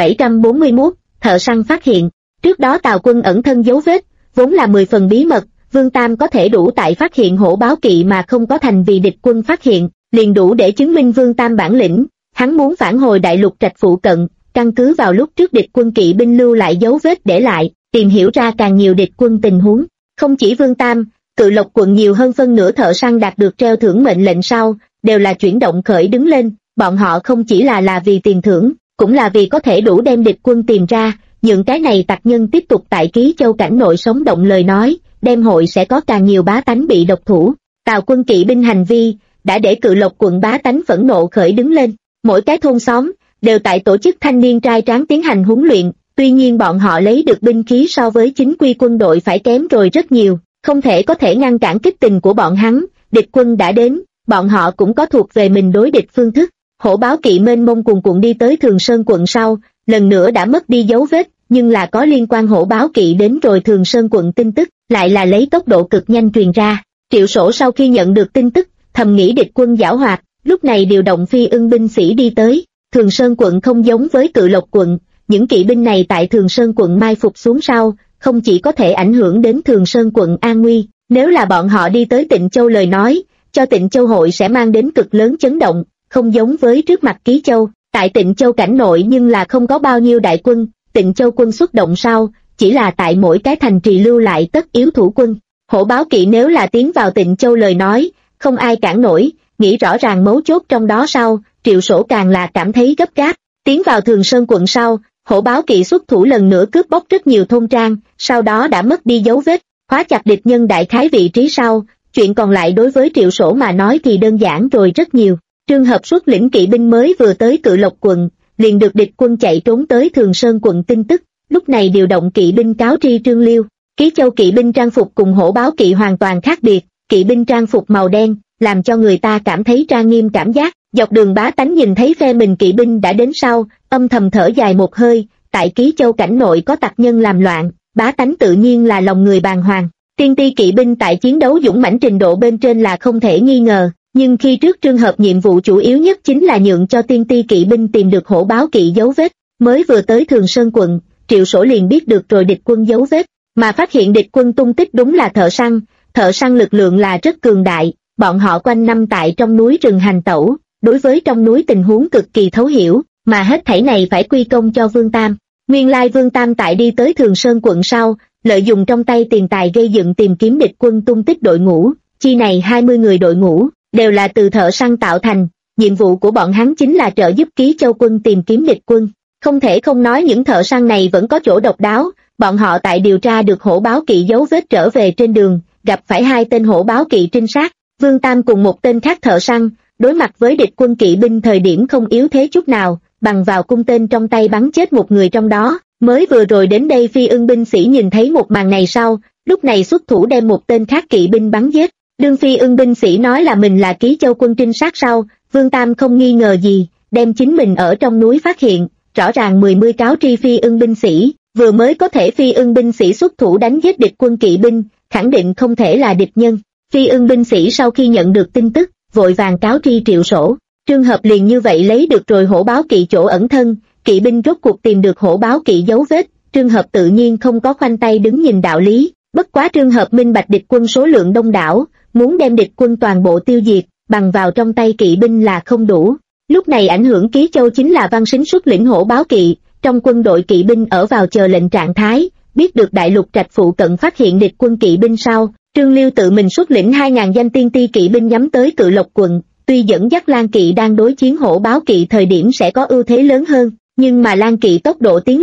2741, thợ săn phát hiện, trước đó Tào quân ẩn thân dấu vết, vốn là 10 phần bí mật, Vương Tam có thể đủ tại phát hiện hổ báo kỵ mà không có thành vì địch quân phát hiện, liền đủ để chứng minh Vương Tam bản lĩnh, hắn muốn phản hồi đại lục trạch phụ cận, căn cứ vào lúc trước địch quân kỵ binh lưu lại dấu vết để lại, tìm hiểu ra càng nhiều địch quân tình huống. Không chỉ Vương Tam, Cự Lộc quận nhiều hơn phân nửa thợ săn đạt được treo thưởng mệnh lệnh sau, đều là chuyển động khởi đứng lên, bọn họ không chỉ là vì tiền thưởng, cũng là vì có thể đủ đem địch quân tìm ra, những cái này tặc nhân tiếp tục tại Ký Châu cảnh nội sống động lời nói, đem hội sẽ có càng nhiều bá tánh bị độc thủ. Tào quân kỵ binh hành vi, đã để Cự Lộc quận bá tánh phẫn nộ khởi đứng lên, mỗi cái thôn xóm, đều tại tổ chức thanh niên trai tráng tiến hành huấn luyện, tuy nhiên bọn họ lấy được binh khí so với chính quy quân đội phải kém rồi rất nhiều, không thể có thể ngăn cản kích tình của bọn hắn, địch quân đã đến, bọn họ cũng có thuộc về mình đối địch phương thức. Hổ báo kỵ mênh mông cuồn cuộn đi tới Thường Sơn quận sau, lần nữa đã mất đi dấu vết, nhưng là có liên quan hổ báo kỵ đến rồi Thường Sơn quận tin tức, lại là lấy tốc độ cực nhanh truyền ra. Triệu Sổ sau khi nhận được tin tức, thầm nghĩ địch quân giảo hoạt, lúc này điều động phi ưng binh sĩ đi tới. Thường Sơn quận không giống với Cự Lộc quận, những kỵ binh này tại Thường Sơn quận mai phục xuống sau, không chỉ có thể ảnh hưởng đến Thường Sơn quận an nguy, nếu là bọn họ đi tới Tịnh Châu lời nói, cho Tịnh Châu hội sẽ mang đến cực lớn chấn động, không giống với trước mặt Ký Châu, tại Tịnh Châu cảnh nội nhưng là không có bao nhiêu đại quân, Tịnh Châu quân xuất động sau, chỉ là tại mỗi cái thành trì lưu lại tất yếu thủ quân. Hổ báo kỵ nếu là tiến vào Tịnh Châu lời nói, không ai cản nổi, nghĩ rõ ràng mấu chốt trong đó sau, Triệu Sổ càng là cảm thấy gấp gáp. Tiến vào Thường Sơn quận sau, hổ báo kỵ xuất thủ lần nữa cướp bóc rất nhiều thôn trang, sau đó đã mất đi dấu vết, khóa chặt địch nhân đại khái vị trí sau, chuyện còn lại đối với Triệu Sổ mà nói thì đơn giản rồi rất nhiều. Trương Hợp xuất lĩnh kỵ binh mới vừa tới Cự Lộc quận, liền được địch quân chạy trốn tới Thường Sơn quận tin tức, lúc này điều động kỵ binh cáo tri Trương Liêu. Ký Châu kỵ binh trang phục cùng hổ báo kỵ hoàn toàn khác biệt, kỵ binh trang phục màu đen, làm cho người ta cảm thấy trang nghiêm cảm giác. Dọc đường bá tánh nhìn thấy phe mình kỵ binh đã đến sau, âm thầm thở dài một hơi, tại Ký Châu cảnh nội có tặc nhân làm loạn, bá tánh tự nhiên là lòng người bàng hoàng. Tiên ti kỵ binh tại chiến đấu dũng mãnh trình độ bên trên là không thể nghi ngờ, nhưng khi trước Trương Hợp nhiệm vụ chủ yếu nhất chính là nhượng cho tiên ti kỵ binh tìm được hổ báo kỵ dấu vết, mới vừa tới Thường Sơn quận, Triệu Sổ liền biết được rồi địch quân dấu vết, mà phát hiện địch quân tung tích đúng là thợ săn lực lượng là rất cường đại, bọn họ quanh năm tại trong núi rừng hành tẩu, đối với trong núi tình huống cực kỳ thấu hiểu, mà hết thảy này phải quy công cho Vương Tam. Nguyên lai Vương Tam tại đi tới Thường Sơn quận sau, lợi dụng trong tay tiền tài gây dựng tìm kiếm địch quân tung tích đội ngũ, chi này 20 người đội ngũ, đều là từ thợ săn tạo thành, nhiệm vụ của bọn hắn chính là trợ giúp Ký Châu quân tìm kiếm địch quân. Không thể không nói những thợ săn này vẫn có chỗ độc đáo, bọn họ tại điều tra được hổ báo kỵ dấu vết trở về trên đường, gặp phải 2 tên hổ báo kỵ trinh sát, Vương Tam cùng một tên khác thợ săn, đối mặt với địch quân kỵ binh thời điểm không yếu thế chút nào, bằng vào cung tên trong tay bắn chết một người trong đó. Mới vừa rồi đến đây phi ưng binh sĩ nhìn thấy một màn này sau, lúc này xuất thủ đem một tên khác kỵ binh bắn giết. Đương phi ưng binh sĩ nói là mình là Ký Châu quân trinh sát sau, Vương Tam không nghi ngờ gì, đem chính mình ở trong núi phát hiện, rõ ràng 10 cáo tri phi ưng binh sĩ, vừa mới có thể phi ưng binh sĩ xuất thủ đánh giết địch quân kỵ binh, khẳng định không thể là địch nhân. Phi ưng binh sĩ sau khi nhận được tin tức, vội vàng cáo tri Triệu Sổ. Trương Hợp liền như vậy lấy được rồi hổ báo kỵ chỗ ẩn thân, kỵ binh rốt cuộc tìm được hổ báo kỵ dấu vết, Trương Hợp tự nhiên không có khoanh tay đứng nhìn đạo lý, bất quá Trương Hợp minh bạch địch quân số lượng đông đảo, muốn đem địch quân toàn bộ tiêu diệt, bằng vào trong tay kỵ binh là không đủ. Lúc này ảnh hưởng Ký Châu chính là Văn Sính xuất lĩnh hổ báo kỵ, trong quân đội kỵ binh ở vào chờ lệnh trạng thái, biết được đại lục trạch phụ cận phát hiện địch quân kỵ binh sau, Trương Liêu tự mình xuất lĩnh 2.000 danh tiên ti kỵ binh nhắm tới Cự Lộc quận, tuy dẫn dắt Lan kỵ đang đối chiến hổ báo kỵ thời điểm sẽ có ưu thế lớn hơn, nhưng mà Lan kỵ tốc độ tiến lên,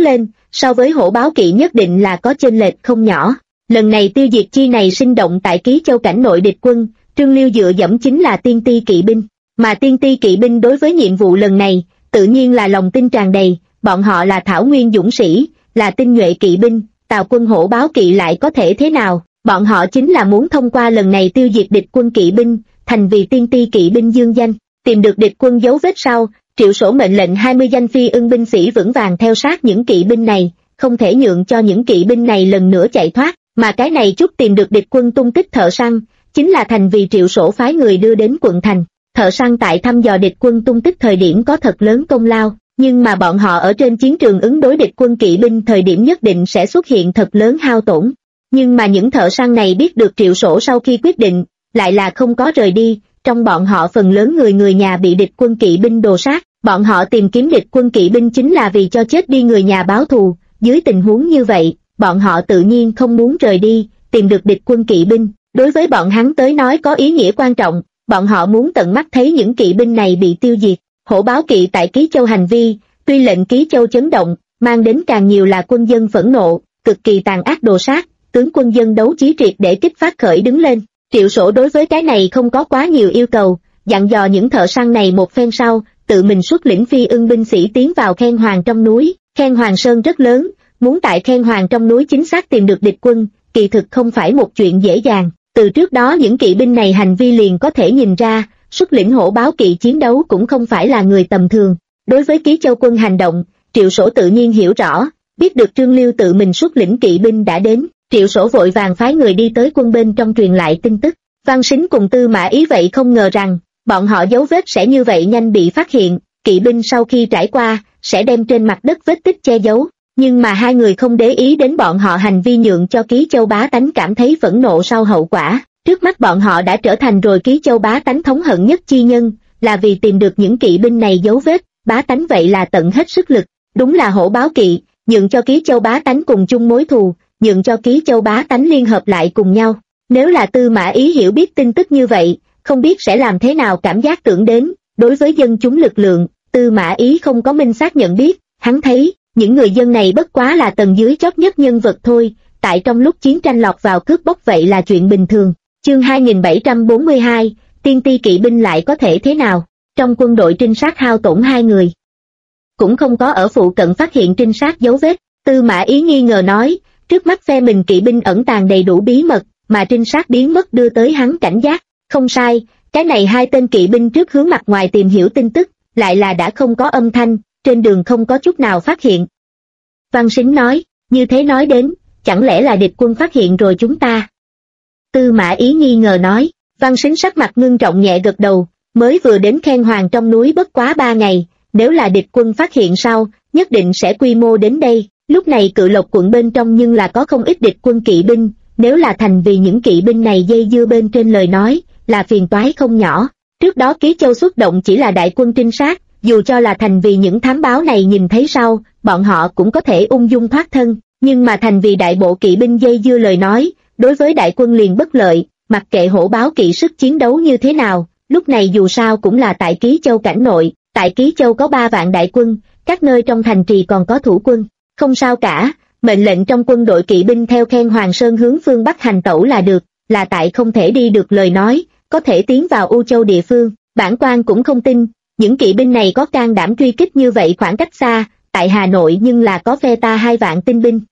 so với hổ báo kỵ nhất định là có chênh lệch không nhỏ. Lần này tiêu diệt chi này sinh động tại Ký Châu cảnh nội địch quân, Trương Liêu dựa dẫm chính là tiên ti kỵ binh, mà tiên ti kỵ binh đối với nhiệm vụ lần này, tự nhiên là lòng tin tràn đầy, bọn họ là thảo nguyên dũng sĩ, là tinh nhuệ kỵ binh, Tào quân hổ báo kỵ lại có thể thế nào, bọn họ chính là muốn thông qua lần này tiêu diệt địch quân kỵ binh, thành vì tiên ti kỵ binh dương danh, tìm được địch quân dấu vết sau, Triệu Sổ mệnh lệnh 20 danh phi ưng binh sĩ vững vàng theo sát những kỵ binh này, không thể nhượng cho những kỵ binh này lần nữa chạy thoát, mà cái này chút tìm được địch quân tung tích thợ săn, chính là thành vì Triệu Sổ phái người đưa đến quận thành. Thợ săn tại thăm dò địch quân tung tích thời điểm có thật lớn công lao, nhưng mà bọn họ ở trên chiến trường ứng đối địch quân kỵ binh thời điểm nhất định sẽ xuất hiện thật lớn hao tổn. Nhưng mà những thợ săn này biết được Triệu Sổ sau khi quyết định, lại là không có rời đi, trong bọn họ phần lớn người nhà bị địch quân kỵ binh đồ sát, bọn họ tìm kiếm địch quân kỵ binh chính là vì cho chết đi người nhà báo thù, dưới tình huống như vậy, bọn họ tự nhiên không muốn rời đi, tìm được địch quân kỵ binh, đối với bọn hắn tới nói có ý nghĩa quan trọng, bọn họ muốn tận mắt thấy những kỵ binh này bị tiêu diệt. Hổ báo kỵ tại Ký Châu hành vi, tuy lệnh Ký Châu chấn động, mang đến càng nhiều là quân dân phẫn nộ, cực kỳ tàn ác đồ sát, tướng quân dân đấu chí triệt để kích phát khởi đứng lên. Triệu Sổ đối với cái này không có quá nhiều yêu cầu, dặn dò những thợ săn này một phen sau, tự mình xuất lĩnh phi ưng binh sĩ tiến vào Khen Hoàng trong núi. Khen Hoàng Sơn rất lớn, muốn tại Khen Hoàng trong núi chính xác tìm được địch quân, kỳ thực không phải một chuyện dễ dàng. Từ trước đó những kỵ binh này hành vi liền có thể nhìn ra, xuất lĩnh hổ báo kỵ chiến đấu cũng không phải là người tầm thường. Đối với Ký Châu quân hành động, Triệu Sổ tự nhiên hiểu rõ, biết được Trương Liêu tự mình xuất lĩnh kỵ binh đã đến, Triệu Sổ vội vàng phái người đi tới quân bên trong truyền lại tin tức. Văn Sính cùng Tư Mã Ý vậy không ngờ rằng, bọn họ dấu vết sẽ như vậy nhanh bị phát hiện, kỵ binh sau khi trải qua, sẽ đem trên mặt đất vết tích che giấu. Nhưng mà hai người không để ý đến bọn họ hành vi nhượng cho Ký Châu bá tánh cảm thấy phẫn nộ sau hậu quả. Trước mắt bọn họ đã trở thành rồi Ký Châu bá tánh thống hận nhất chi nhân, là vì tìm được những kỵ binh này dấu vết, bá tánh vậy là tận hết sức lực. Đúng là hổ báo kỵ, nhượng cho Ký Châu bá tánh cùng chung mối thù, nhượng cho Ký Châu bá tánh liên hợp lại cùng nhau. Nếu là Tư Mã Ý hiểu biết tin tức như vậy, không biết sẽ làm thế nào cảm giác tưởng đến, đối với dân chúng lực lượng, Tư Mã Ý không có minh xác nhận biết, hắn thấy, những người dân này bất quá là tầng dưới chót nhất nhân vật thôi, tại trong lúc chiến tranh lọt vào cướp bóc vậy là chuyện bình thường. Chương 2742, tiên ti kỵ binh lại có thể thế nào? Trong quân đội trinh sát hao tổn 2 người. Cũng không có ở phụ cận phát hiện trinh sát dấu vết, Tư Mã Ý nghi ngờ nói, trước mắt phe mình kỵ binh ẩn tàng đầy đủ bí mật, mà trinh sát biến mất đưa tới hắn cảnh giác. Không sai, cái này 2 tên kỵ binh trước hướng mặt ngoài tìm hiểu tin tức, lại là đã không có âm thanh, trên đường không có chút nào phát hiện. Văn Sính nói, như thế nói đến, chẳng lẽ là địch quân phát hiện rồi chúng ta? Tư Mã Ý nghi ngờ nói, Văn Sính sắc mặt ngưng trọng nhẹ gật đầu, mới vừa đến Khen Hoàng trong núi bất quá 3 ngày, nếu là địch quân phát hiện sau, nhất định sẽ quy mô đến đây. Lúc này Cự Lộc quận bên trong nhưng là có không ít địch quân kỵ binh, nếu là thành vì những kỵ binh này dây dưa bên trên lời nói, là phiền toái không nhỏ. Trước đó Ký Châu xuất động chỉ là đại quân trinh sát, dù cho là thành vì những thám báo này nhìn thấy sau, bọn họ cũng có thể ung dung thoát thân, nhưng mà thành vì đại bộ kỵ binh dây dưa lời nói, đối với đại quân liền bất lợi, mặc kệ hổ báo kỵ sức chiến đấu như thế nào, lúc này dù sao cũng là tại Ký Châu cảnh nội, tại Ký Châu có 3 vạn đại quân, các nơi trong thành trì còn có thủ quân, không sao cả, mệnh lệnh trong quân đội kỵ binh theo Khen Hoàng Sơn hướng phương Bắc hành tẩu là được, là tại không thể đi được lời nói, có thể tiến vào U Châu địa phương, bản quan cũng không tin, những kỵ binh này có can đảm truy kích như vậy khoảng cách xa, tại Hà Nội nhưng là có phe ta 2 vạn tinh binh.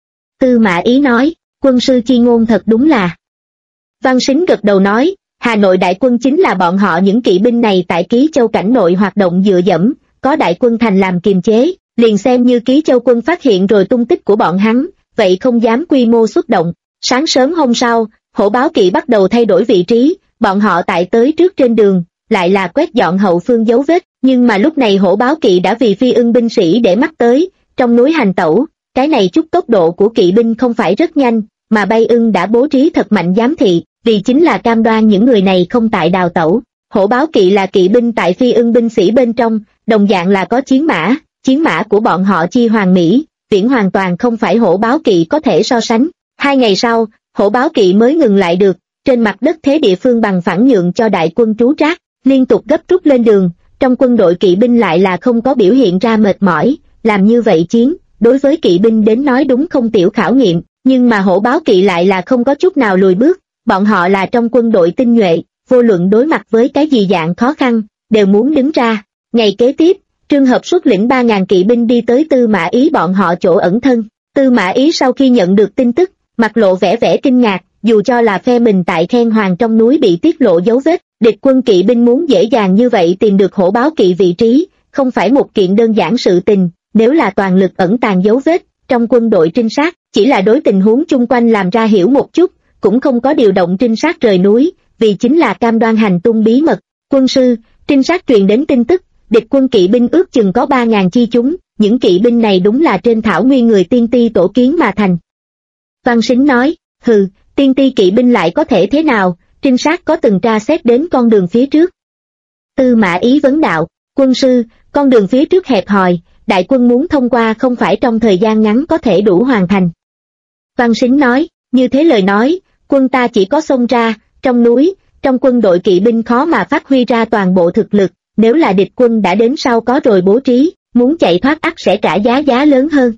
Tư Mã Ý nói, quân sư chi ngôn thật đúng là. Văn Sính gật đầu nói, Hà Nội đại quân chính là bọn họ những kỵ binh này tại Ký Châu cảnh nội hoạt động dựa dẫm, có đại quân thành làm kiềm chế, liền xem như Ký Châu quân phát hiện rồi tung tích của bọn hắn, vậy không dám quy mô xuất động. Sáng sớm hôm sau, hổ báo kỵ bắt đầu thay đổi vị trí, bọn họ tại tới trước trên đường, lại là quét dọn hậu phương dấu vết, nhưng mà lúc này hổ báo kỵ đã vì phi ưng binh sĩ để mắt tới, trong núi hành tẩu, cái này chút tốc độ của kỵ binh không phải rất nhanh, mà bay ưng đã bố trí thật mạnh giám thị, vì chính là cam đoan những người này không tại đào tẩu. Hổ báo kỵ là kỵ binh tại phi ưng binh sĩ bên trong, đồng dạng là có chiến mã của bọn họ chi hoàn mỹ, viễn hoàn toàn không phải hổ báo kỵ có thể so sánh. 2 ngày sau, hổ báo kỵ mới ngừng lại được, trên mặt đất thế địa phương bằng phẳng nhượng cho đại quân trú trác, liên tục gấp rút lên đường, trong quân đội kỵ binh lại là không có biểu hiện ra mệt mỏi, làm như vậy chiến, đối với kỵ binh đến nói đúng không tiểu khảo nghiệm, nhưng mà hổ báo kỵ lại là không có chút nào lùi bước, bọn họ là trong quân đội tinh nhuệ, vô luận đối mặt với cái gì dạng khó khăn, đều muốn đứng ra. Ngày kế tiếp, Trương Hợp xuất lĩnh 3.000 kỵ binh đi tới Tư Mã Ý bọn họ chỗ ẩn thân. Tư Mã Ý sau khi nhận được tin tức, mặt lộ vẻ kinh ngạc, dù cho là phe mình tại Khen Hoàng trong núi bị tiết lộ dấu vết, địch quân kỵ binh muốn dễ dàng như vậy tìm được hổ báo kỵ vị trí, không phải một kiện đơn giản sự tình, nếu là toàn lực ẩn tàng dấu vết, trong quân đội trinh sát, chỉ là đối tình huống chung quanh làm ra hiểu một chút, cũng không có điều động trinh sát rời núi, vì chính là cam đoan hành tung bí mật. Quân sư, trinh sát truyền đến tin tức, địch quân kỵ binh ước chừng có 3.000 chi chúng, những kỵ binh này đúng là trên thảo nguyên người tiên ti tổ kiến mà thành. Văn Sính nói, hừ, tiên ti kỵ binh lại có thể thế nào, trinh sát có từng tra xét đến con đường phía trước. Tư Mã Ý vấn đạo, quân sư, con đường phía trước hẹp hòi, đại quân muốn thông qua không phải trong thời gian ngắn có thể đủ hoàn thành. Văn Sính nói, như thế lời nói, quân ta chỉ có xông ra, trong núi, trong quân đội kỵ binh khó mà phát huy ra toàn bộ thực lực, nếu là địch quân đã đến sau có rồi bố trí, muốn chạy thoát ắt sẽ trả giá lớn hơn.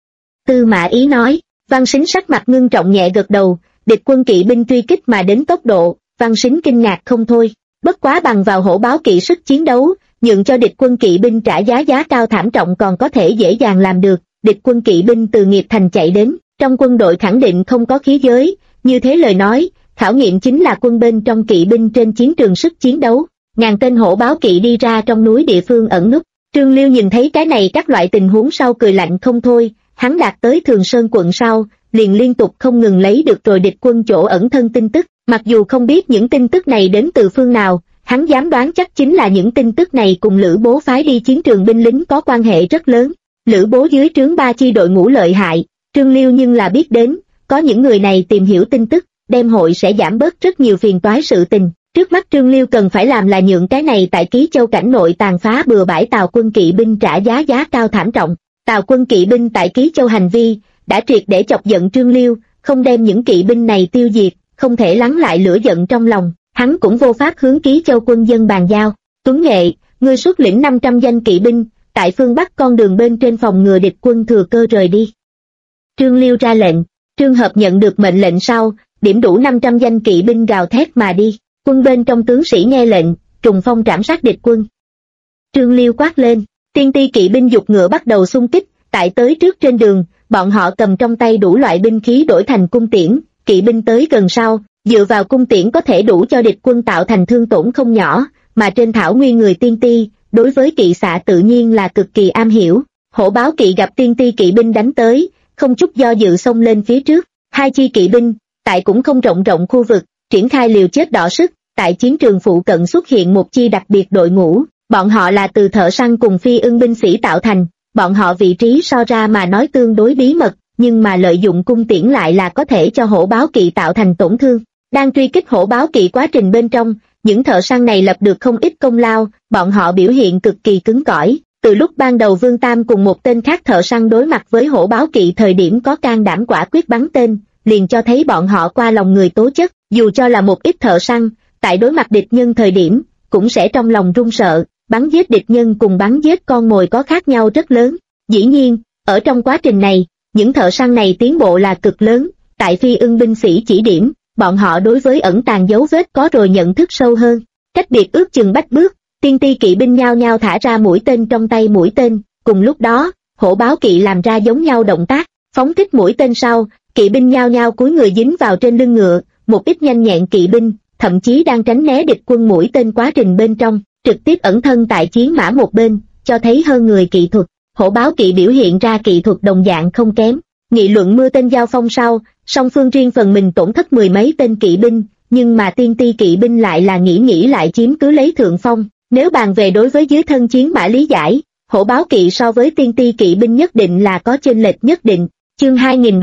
Tư Mã Ý nói, Văn Sính sắc mặt ngưng trọng nhẹ gật đầu, địch quân kỵ binh truy kích mà đến tốc độ, Văn Sính kinh ngạc không thôi, bất quá bằng vào hổ báo kỵ sức chiến đấu, nhượng cho địch quân kỵ binh trả giá cao thảm trọng còn có thể dễ dàng làm được, địch quân kỵ binh từ Nghiệp Thành chạy đến, trong quân đội khẳng định không có khí giới, như thế lời nói, khảo nghiệm chính là quân bên trong kỵ binh trên chiến trường sức chiến đấu. Ngàn tên hổ báo kỵ đi ra trong núi địa phương ẩn núp, Trương Liêu nhìn thấy cái này các loại tình huống sau cười lạnh không thôi, hắn đạt tới Thường Sơn quận sau, liền liên tục không ngừng lấy được rồi địch quân chỗ ẩn thân tin tức, mặc dù không biết những tin tức này đến từ phương nào, hắn dám đoán chắc chính là những tin tức này cùng Lữ Bố phái đi chiến trường binh lính có quan hệ rất lớn. Lữ Bố dưới trướng 3 chi đội ngũ lợi hại, Trương Liêu nhưng là biết đến, có những người này tìm hiểu tin tức, đem hội sẽ giảm bớt rất nhiều phiền toái sự tình. Trước mắt Trương Liêu cần phải làm là nhượng cái này tại Ký Châu cảnh nội tàn phá bừa bãi Tào quân kỵ binh trả giá cao thảm trọng. Tào quân kỵ binh tại Ký Châu hành vi đã triệt để chọc giận Trương Liêu, không đem những kỵ binh này tiêu diệt, không thể lắng lại lửa giận trong lòng, hắn cũng vô pháp hướng Ký Châu quân dân bàn giao. Tuấn Nghệ, ngươi xuất lĩnh 500 danh kỵ binh, tại phương Bắc con đường bên trên phòng ngừa địch quân thừa cơ rời đi. Trương Liêu ra lệnh, Trương Hợp nhận được mệnh lệnh sau, điểm đủ 500 danh kỵ binh gào thét mà đi. Quân bên trong tướng sĩ nghe lệnh, trùng phong trảm sát địch quân. Trương Liêu quát lên, tiên ti kỵ binh dục ngựa bắt đầu xung kích, tại tới trước trên đường, bọn họ cầm trong tay đủ loại binh khí đổi thành cung tiễn, kỵ binh tới gần sau, dựa vào cung tiễn có thể đủ cho địch quân tạo thành thương tổn không nhỏ, mà trên thảo nguyên người tiên ti, đối với kỵ xạ tự nhiên là cực kỳ am hiểu. Hổ báo kỵ gặp tiên ti kỵ binh đánh tới, không chút do dự xông lên phía trước, 2 chi kỵ binh, tại cũng không rộng khu vực, triển khai liều chết đỏ sức, tại chiến trường phụ cận xuất hiện một chi đặc biệt đội ngũ, bọn họ là từ thợ săn cùng phi ưng binh sĩ tạo thành, bọn họ vị trí so ra mà nói tương đối bí mật, nhưng mà lợi dụng cung tiễn lại là có thể cho hổ báo kỵ tạo thành tổn thương. Đang truy kích hổ báo kỵ quá trình bên trong, những thợ săn này lập được không ít công lao, bọn họ biểu hiện cực kỳ cứng cỏi. Từ lúc ban đầu Vương Tam cùng một tên khác thợ săn đối mặt với hổ báo kỵ thời điểm có can đảm quả quyết bắn tên, liền cho thấy bọn họ qua lòng người tố chất, dù cho là một ít thợ săn, tại đối mặt địch nhân thời điểm, cũng sẽ trong lòng run sợ, bắn giết địch nhân cùng bắn giết con mồi có khác nhau rất lớn. Dĩ nhiên, ở trong quá trình này, những thợ săn này tiến bộ là cực lớn, tại phi ưng binh sĩ chỉ điểm, bọn họ đối với ẩn tàng dấu vết có rồi nhận thức sâu hơn. Cách biệt ước chừng bách bước, tiên ti kỵ binh nhao nhao thả ra mũi tên trong tay mũi tên, cùng lúc đó, hổ báo kỵ làm ra giống nhau động tác, phóng thích mũi tên sau, kỵ binh nhao nhao cúi người dính vào trên lưng ngựa, một ít nhanh nhẹn kỵ binh, thậm chí đang tránh né địch quân mũi tên quá trình bên trong, trực tiếp ẩn thân tại chiến mã một bên, cho thấy hơn người kỵ thuật. Hổ báo kỵ biểu hiện ra kỵ thuật đồng dạng không kém. Nghị luận mưa tên giao phong sau, song phương riêng phần mình tổn thất 10 mấy tên kỵ binh, nhưng mà tiên ti kỵ binh lại là nghĩ lại chiếm cứ lấy thượng phong. Nếu bàn về đối với dưới thân chiến mã lý giải, hổ báo kỵ so với tiên ti kỵ binh nhất định là có chênh lệch nhất định. Chương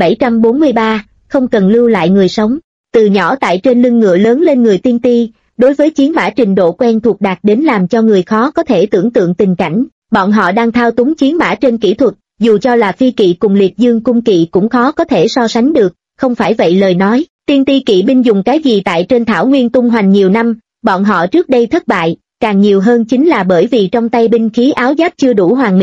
2743, không cần lưu lại người sống. Từ nhỏ tại trên lưng ngựa lớn lên người tiên ti, đối với chiến mã trình độ quen thuộc đạt đến làm cho người khó có thể tưởng tượng tình cảnh. Bọn họ đang thao túng chiến mã trên kỹ thuật, dù cho là phi kỵ cùng liệt dương cung kỵ cũng khó có thể so sánh được, không phải vậy lời nói, tiên ti kỵ binh dùng cái gì tại trên thảo nguyên tung hoành nhiều năm, bọn họ trước đây thất bại, càng nhiều hơn chính là bởi vì trong tay binh khí áo giáp chưa đủ hoàn mỹ,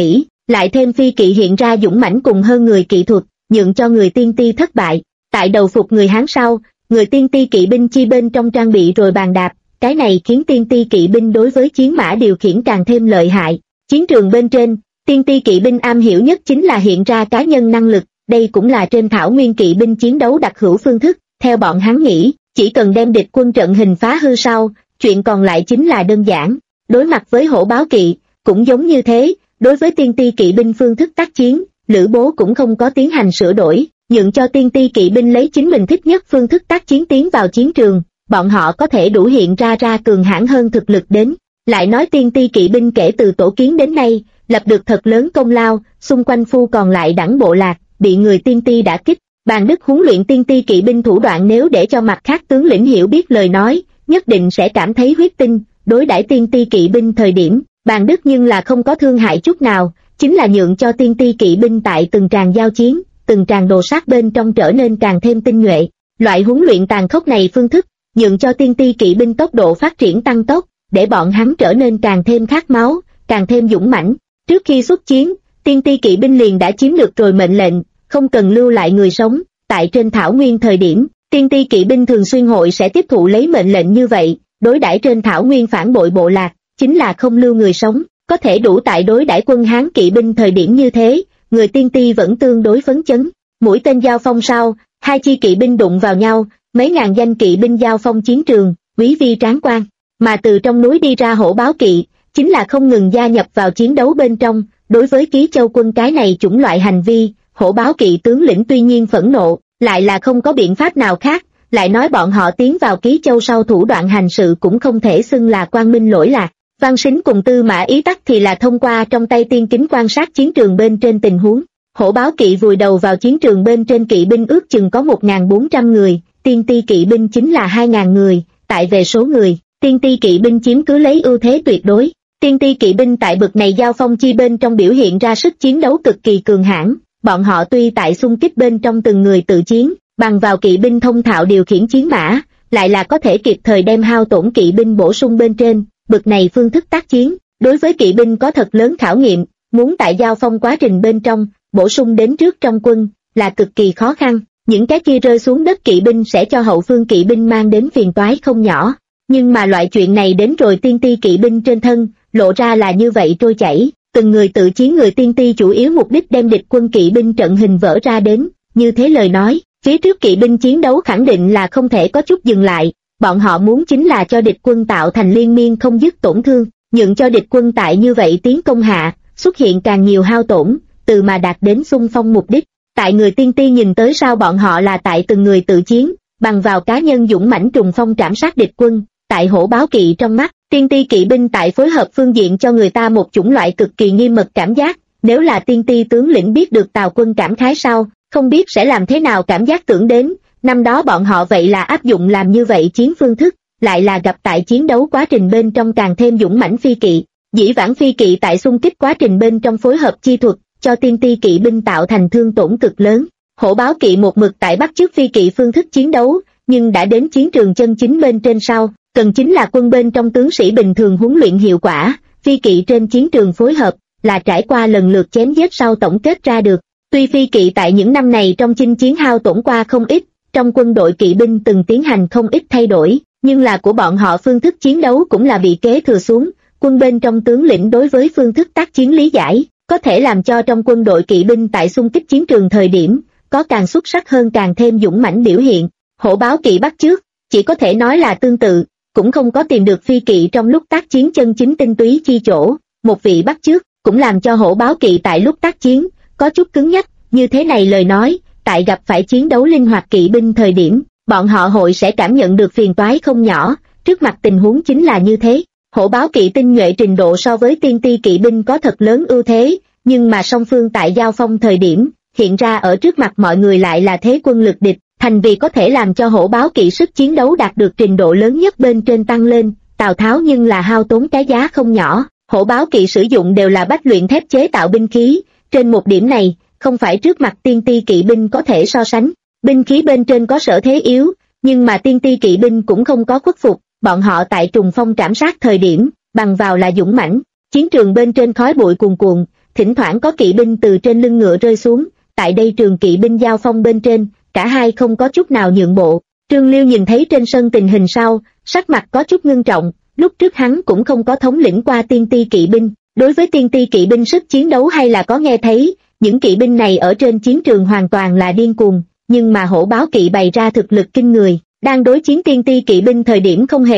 lại thêm phi kỵ hiện ra dũng mãnh cùng hơn người kỵ thuật, nhượng cho người tiên ti thất bại. Tại đầu phục người Hán sau, người tiên ti kỵ binh chi bên trong trang bị rồi bàn đạp, cái này khiến tiên ti kỵ binh đối với chiến mã điều khiển càng thêm lợi hại. Chiến trường bên trên, tiên ti kỵ binh am hiểu nhất chính là hiện ra cá nhân năng lực, đây cũng là trên thảo nguyên kỵ binh chiến đấu đặc hữu phương thức. Theo bọn hắn nghĩ, chỉ cần đem địch quân trận hình phá hư sau, chuyện còn lại chính là đơn giản. Đối mặt với hổ báo kỵ, cũng giống như thế, đối với tiên ti kỵ binh phương thức tác chiến, Lữ Bố cũng không có tiến hành sửa đổi, nhượng cho tiên ti kỵ binh lấy chính mình thích nhất phương thức tác chiến tiến vào chiến trường, bọn họ có thể đủ hiện ra cường hãn hơn thực lực đến. Lại nói tiên ti kỵ binh kể từ tổ kiến đến nay, lập được thật lớn công lao, xung quanh phu còn lại đẳng bộ lạc, bị người tiên ti đả kích. Bàn Đức huấn luyện tiên ti kỵ binh thủ đoạn nếu để cho mặt khác tướng lĩnh hiểu biết lời nói, nhất định sẽ cảm thấy huyết tinh. Đối đãi tiên ti kỵ binh thời điểm, Bàn Đức nhưng là không có thương hại chút nào, chính là nhượng cho tiên ti kỵ binh tại từng tràng giao chiến, từng tràng đồ sát bên trong trở nên càng thêm tinh nhuệ. Loại huấn luyện tàn khốc này phương thức, nhượng cho tiên ti kỵ binh tốc độ phát triển tăng tốc, để bọn hắn trở nên càng thêm khát máu, càng thêm dũng mãnh. Trước khi xuất chiến, tiên ti kỵ binh liền đã chiếm được rồi mệnh lệnh, không cần lưu lại người sống. Tại trên thảo nguyên thời điểm, tiên ti kỵ binh thường xuyên hội sẽ tiếp thụ lấy mệnh lệnh như vậy, đối đãi trên thảo nguyên phản bội bộ lạc, chính là không lưu người sống, có thể đủ tại đối đãi quân Hán kỵ binh thời điểm như thế, người tiên ti vẫn tương đối phấn chấn. Mũi tên giao phong sau, hai chi kỵ binh đụng vào nhau, mấy ngàn danh kỵ binh giao phong chiến trường, quý vi tráng quan, mà từ trong núi đi ra hổ báo kỵ, chính là không ngừng gia nhập vào chiến đấu bên trong. Đối với Ký Châu quân cái này chủng loại hành vi, hổ báo kỵ tướng lĩnh tuy nhiên phẫn nộ, lại là không có biện pháp nào khác, lại nói bọn họ tiến vào Ký Châu sau thủ đoạn hành sự cũng không thể xưng là quang minh lỗi lạc. Văn Sính cùng Tư Mã Ý Tắc thì là thông qua trong tay tiên kính quan sát chiến trường bên trên tình huống. Hổ báo kỵ vùi đầu vào chiến trường bên trên kỵ binh ước chừng có 1.400 người, tiên ti kỵ binh chính là 2.000 người, tại về số người, tiên ti kỵ binh chiếm cứ lấy ưu thế tuyệt đối. Tiên ti kỵ binh tại bực này giao phong chi bên trong biểu hiện ra sức chiến đấu cực kỳ cường hãn, bọn họ tuy tại xung kích bên trong từng người tự chiến, bằng vào kỵ binh thông thạo điều khiển chiến mã, lại là có thể kịp thời đem hao tổn kỵ binh bổ sung bên trên. Bực này phương thức tác chiến, đối với kỵ binh có thật lớn khảo nghiệm, muốn tại giao phong quá trình bên trong, bổ sung đến trước trong quân, là cực kỳ khó khăn. Những cái kia rơi xuống đất kỵ binh sẽ cho hậu phương kỵ binh mang đến phiền toái không nhỏ. Nhưng mà loại chuyện này đến rồi tiên ti kỵ binh trên thân, lộ ra là như vậy trôi chảy. Từng người tự chiến người tiên ti chủ yếu mục đích đem địch quân kỵ binh trận hình vỡ ra đến, như thế lời nói, phía trước kỵ binh chiến đấu khẳng định là không thể có chút dừng lại. Bọn họ muốn chính là cho địch quân tạo thành liên miên không dứt tổn thương, nhượng cho địch quân tại như vậy tiến công hạ, xuất hiện càng nhiều hao tổn, từ mà đạt đến xung phong mục đích. Tại người tiên ti nhìn tới sao bọn họ là tại từng người tự chiến, bằng vào cá nhân dũng mãnh trùng phong trảm sát địch quân. Tại hổ báo kỵ trong mắt, tiên ti kỵ binh tại phối hợp phương diện cho người ta một chủng loại cực kỳ nghiêm mật cảm giác. Nếu là tiên ti tướng lĩnh biết được Tào quân cảm khái sau, không biết sẽ làm thế nào cảm giác tưởng đến. Năm đó bọn họ vậy là áp dụng làm như vậy chiến phương thức, lại là gặp tại chiến đấu quá trình bên trong càng thêm dũng mãnh phi kỵ. Dĩ vãng phi kỵ tại xung kích quá trình bên trong phối hợp chi thuật, cho tiên ti kỵ binh tạo thành thương tổn cực lớn. Hổ báo kỵ một mực tại bắt chước phi kỵ phương thức chiến đấu, nhưng đã đến chiến trường chân chính bên trên sau, cần chính là quân bên trong tướng sĩ bình thường huấn luyện hiệu quả, phi kỵ trên chiến trường phối hợp, là trải qua lần lượt chém giết sau tổng kết ra được. Tuy phi kỵ tại những năm này trong chinh chiến hao tổn qua không ít, trong quân đội kỵ binh từng tiến hành không ít thay đổi, nhưng là của bọn họ phương thức chiến đấu cũng là bị kế thừa xuống, quân bên trong tướng lĩnh đối với phương thức tác chiến lý giải, có thể làm cho trong quân đội kỵ binh tại xung kích chiến trường thời điểm, có càng xuất sắc hơn càng thêm dũng mãnh biểu hiện. Hổ báo kỵ bắt chước, chỉ có thể nói là tương tự, cũng không có tìm được phi kỵ trong lúc tác chiến chân chính tinh túy chi chỗ, một vị bắt chước, cũng làm cho hổ báo kỵ tại lúc tác chiến, có chút cứng nhắc, như thế này lời nói, tại gặp phải chiến đấu linh hoạt kỵ binh thời điểm, bọn họ hội sẽ cảm nhận được phiền toái không nhỏ, trước mặt tình huống chính là như thế. Hổ báo kỵ tinh nhuệ trình độ so với tiên ti kỵ binh có thật lớn ưu thế, nhưng mà song phương tại giao phong thời điểm, hiện ra ở trước mặt mọi người lại là thế quân lực địch, thành vì có thể làm cho hổ báo kỵ sức chiến đấu đạt được trình độ lớn nhất bên trên tăng lên. Tào Tháo nhưng là hao tốn cái giá không nhỏ, hổ báo kỵ sử dụng đều là bách luyện thép chế tạo binh khí, trên một điểm này, không phải trước mặt tiên ti kỵ binh có thể so sánh. Binh khí bên trên có sở thế yếu, nhưng mà tiên ti kỵ binh cũng không có khuất phục, bọn họ tại trùng phong trảm sát thời điểm, bằng vào là dũng mãnh. Chiến trường bên trên khói bụi cuồn cuộn, thỉnh thoảng có kỵ binh từ trên lưng ngựa rơi xuống, tại đây trường kỵ binh giao phong bên trên, cả hai không có chút nào nhượng bộ. Trương Liêu nhìn thấy trên sân tình hình sau, sắc mặt có chút ngưng trọng, lúc trước hắn cũng không có thống lĩnh qua tiên ti kỵ binh, đối với tiên ti kỵ binh sức chiến đấu hay là có nghe thấy, những kỵ binh này ở trên chiến trường hoàn toàn là điên cuồng, nhưng mà hổ báo kỵ bày ra thực lực kinh người, đang đối chiến tiên ti kỵ binh thời điểm không hề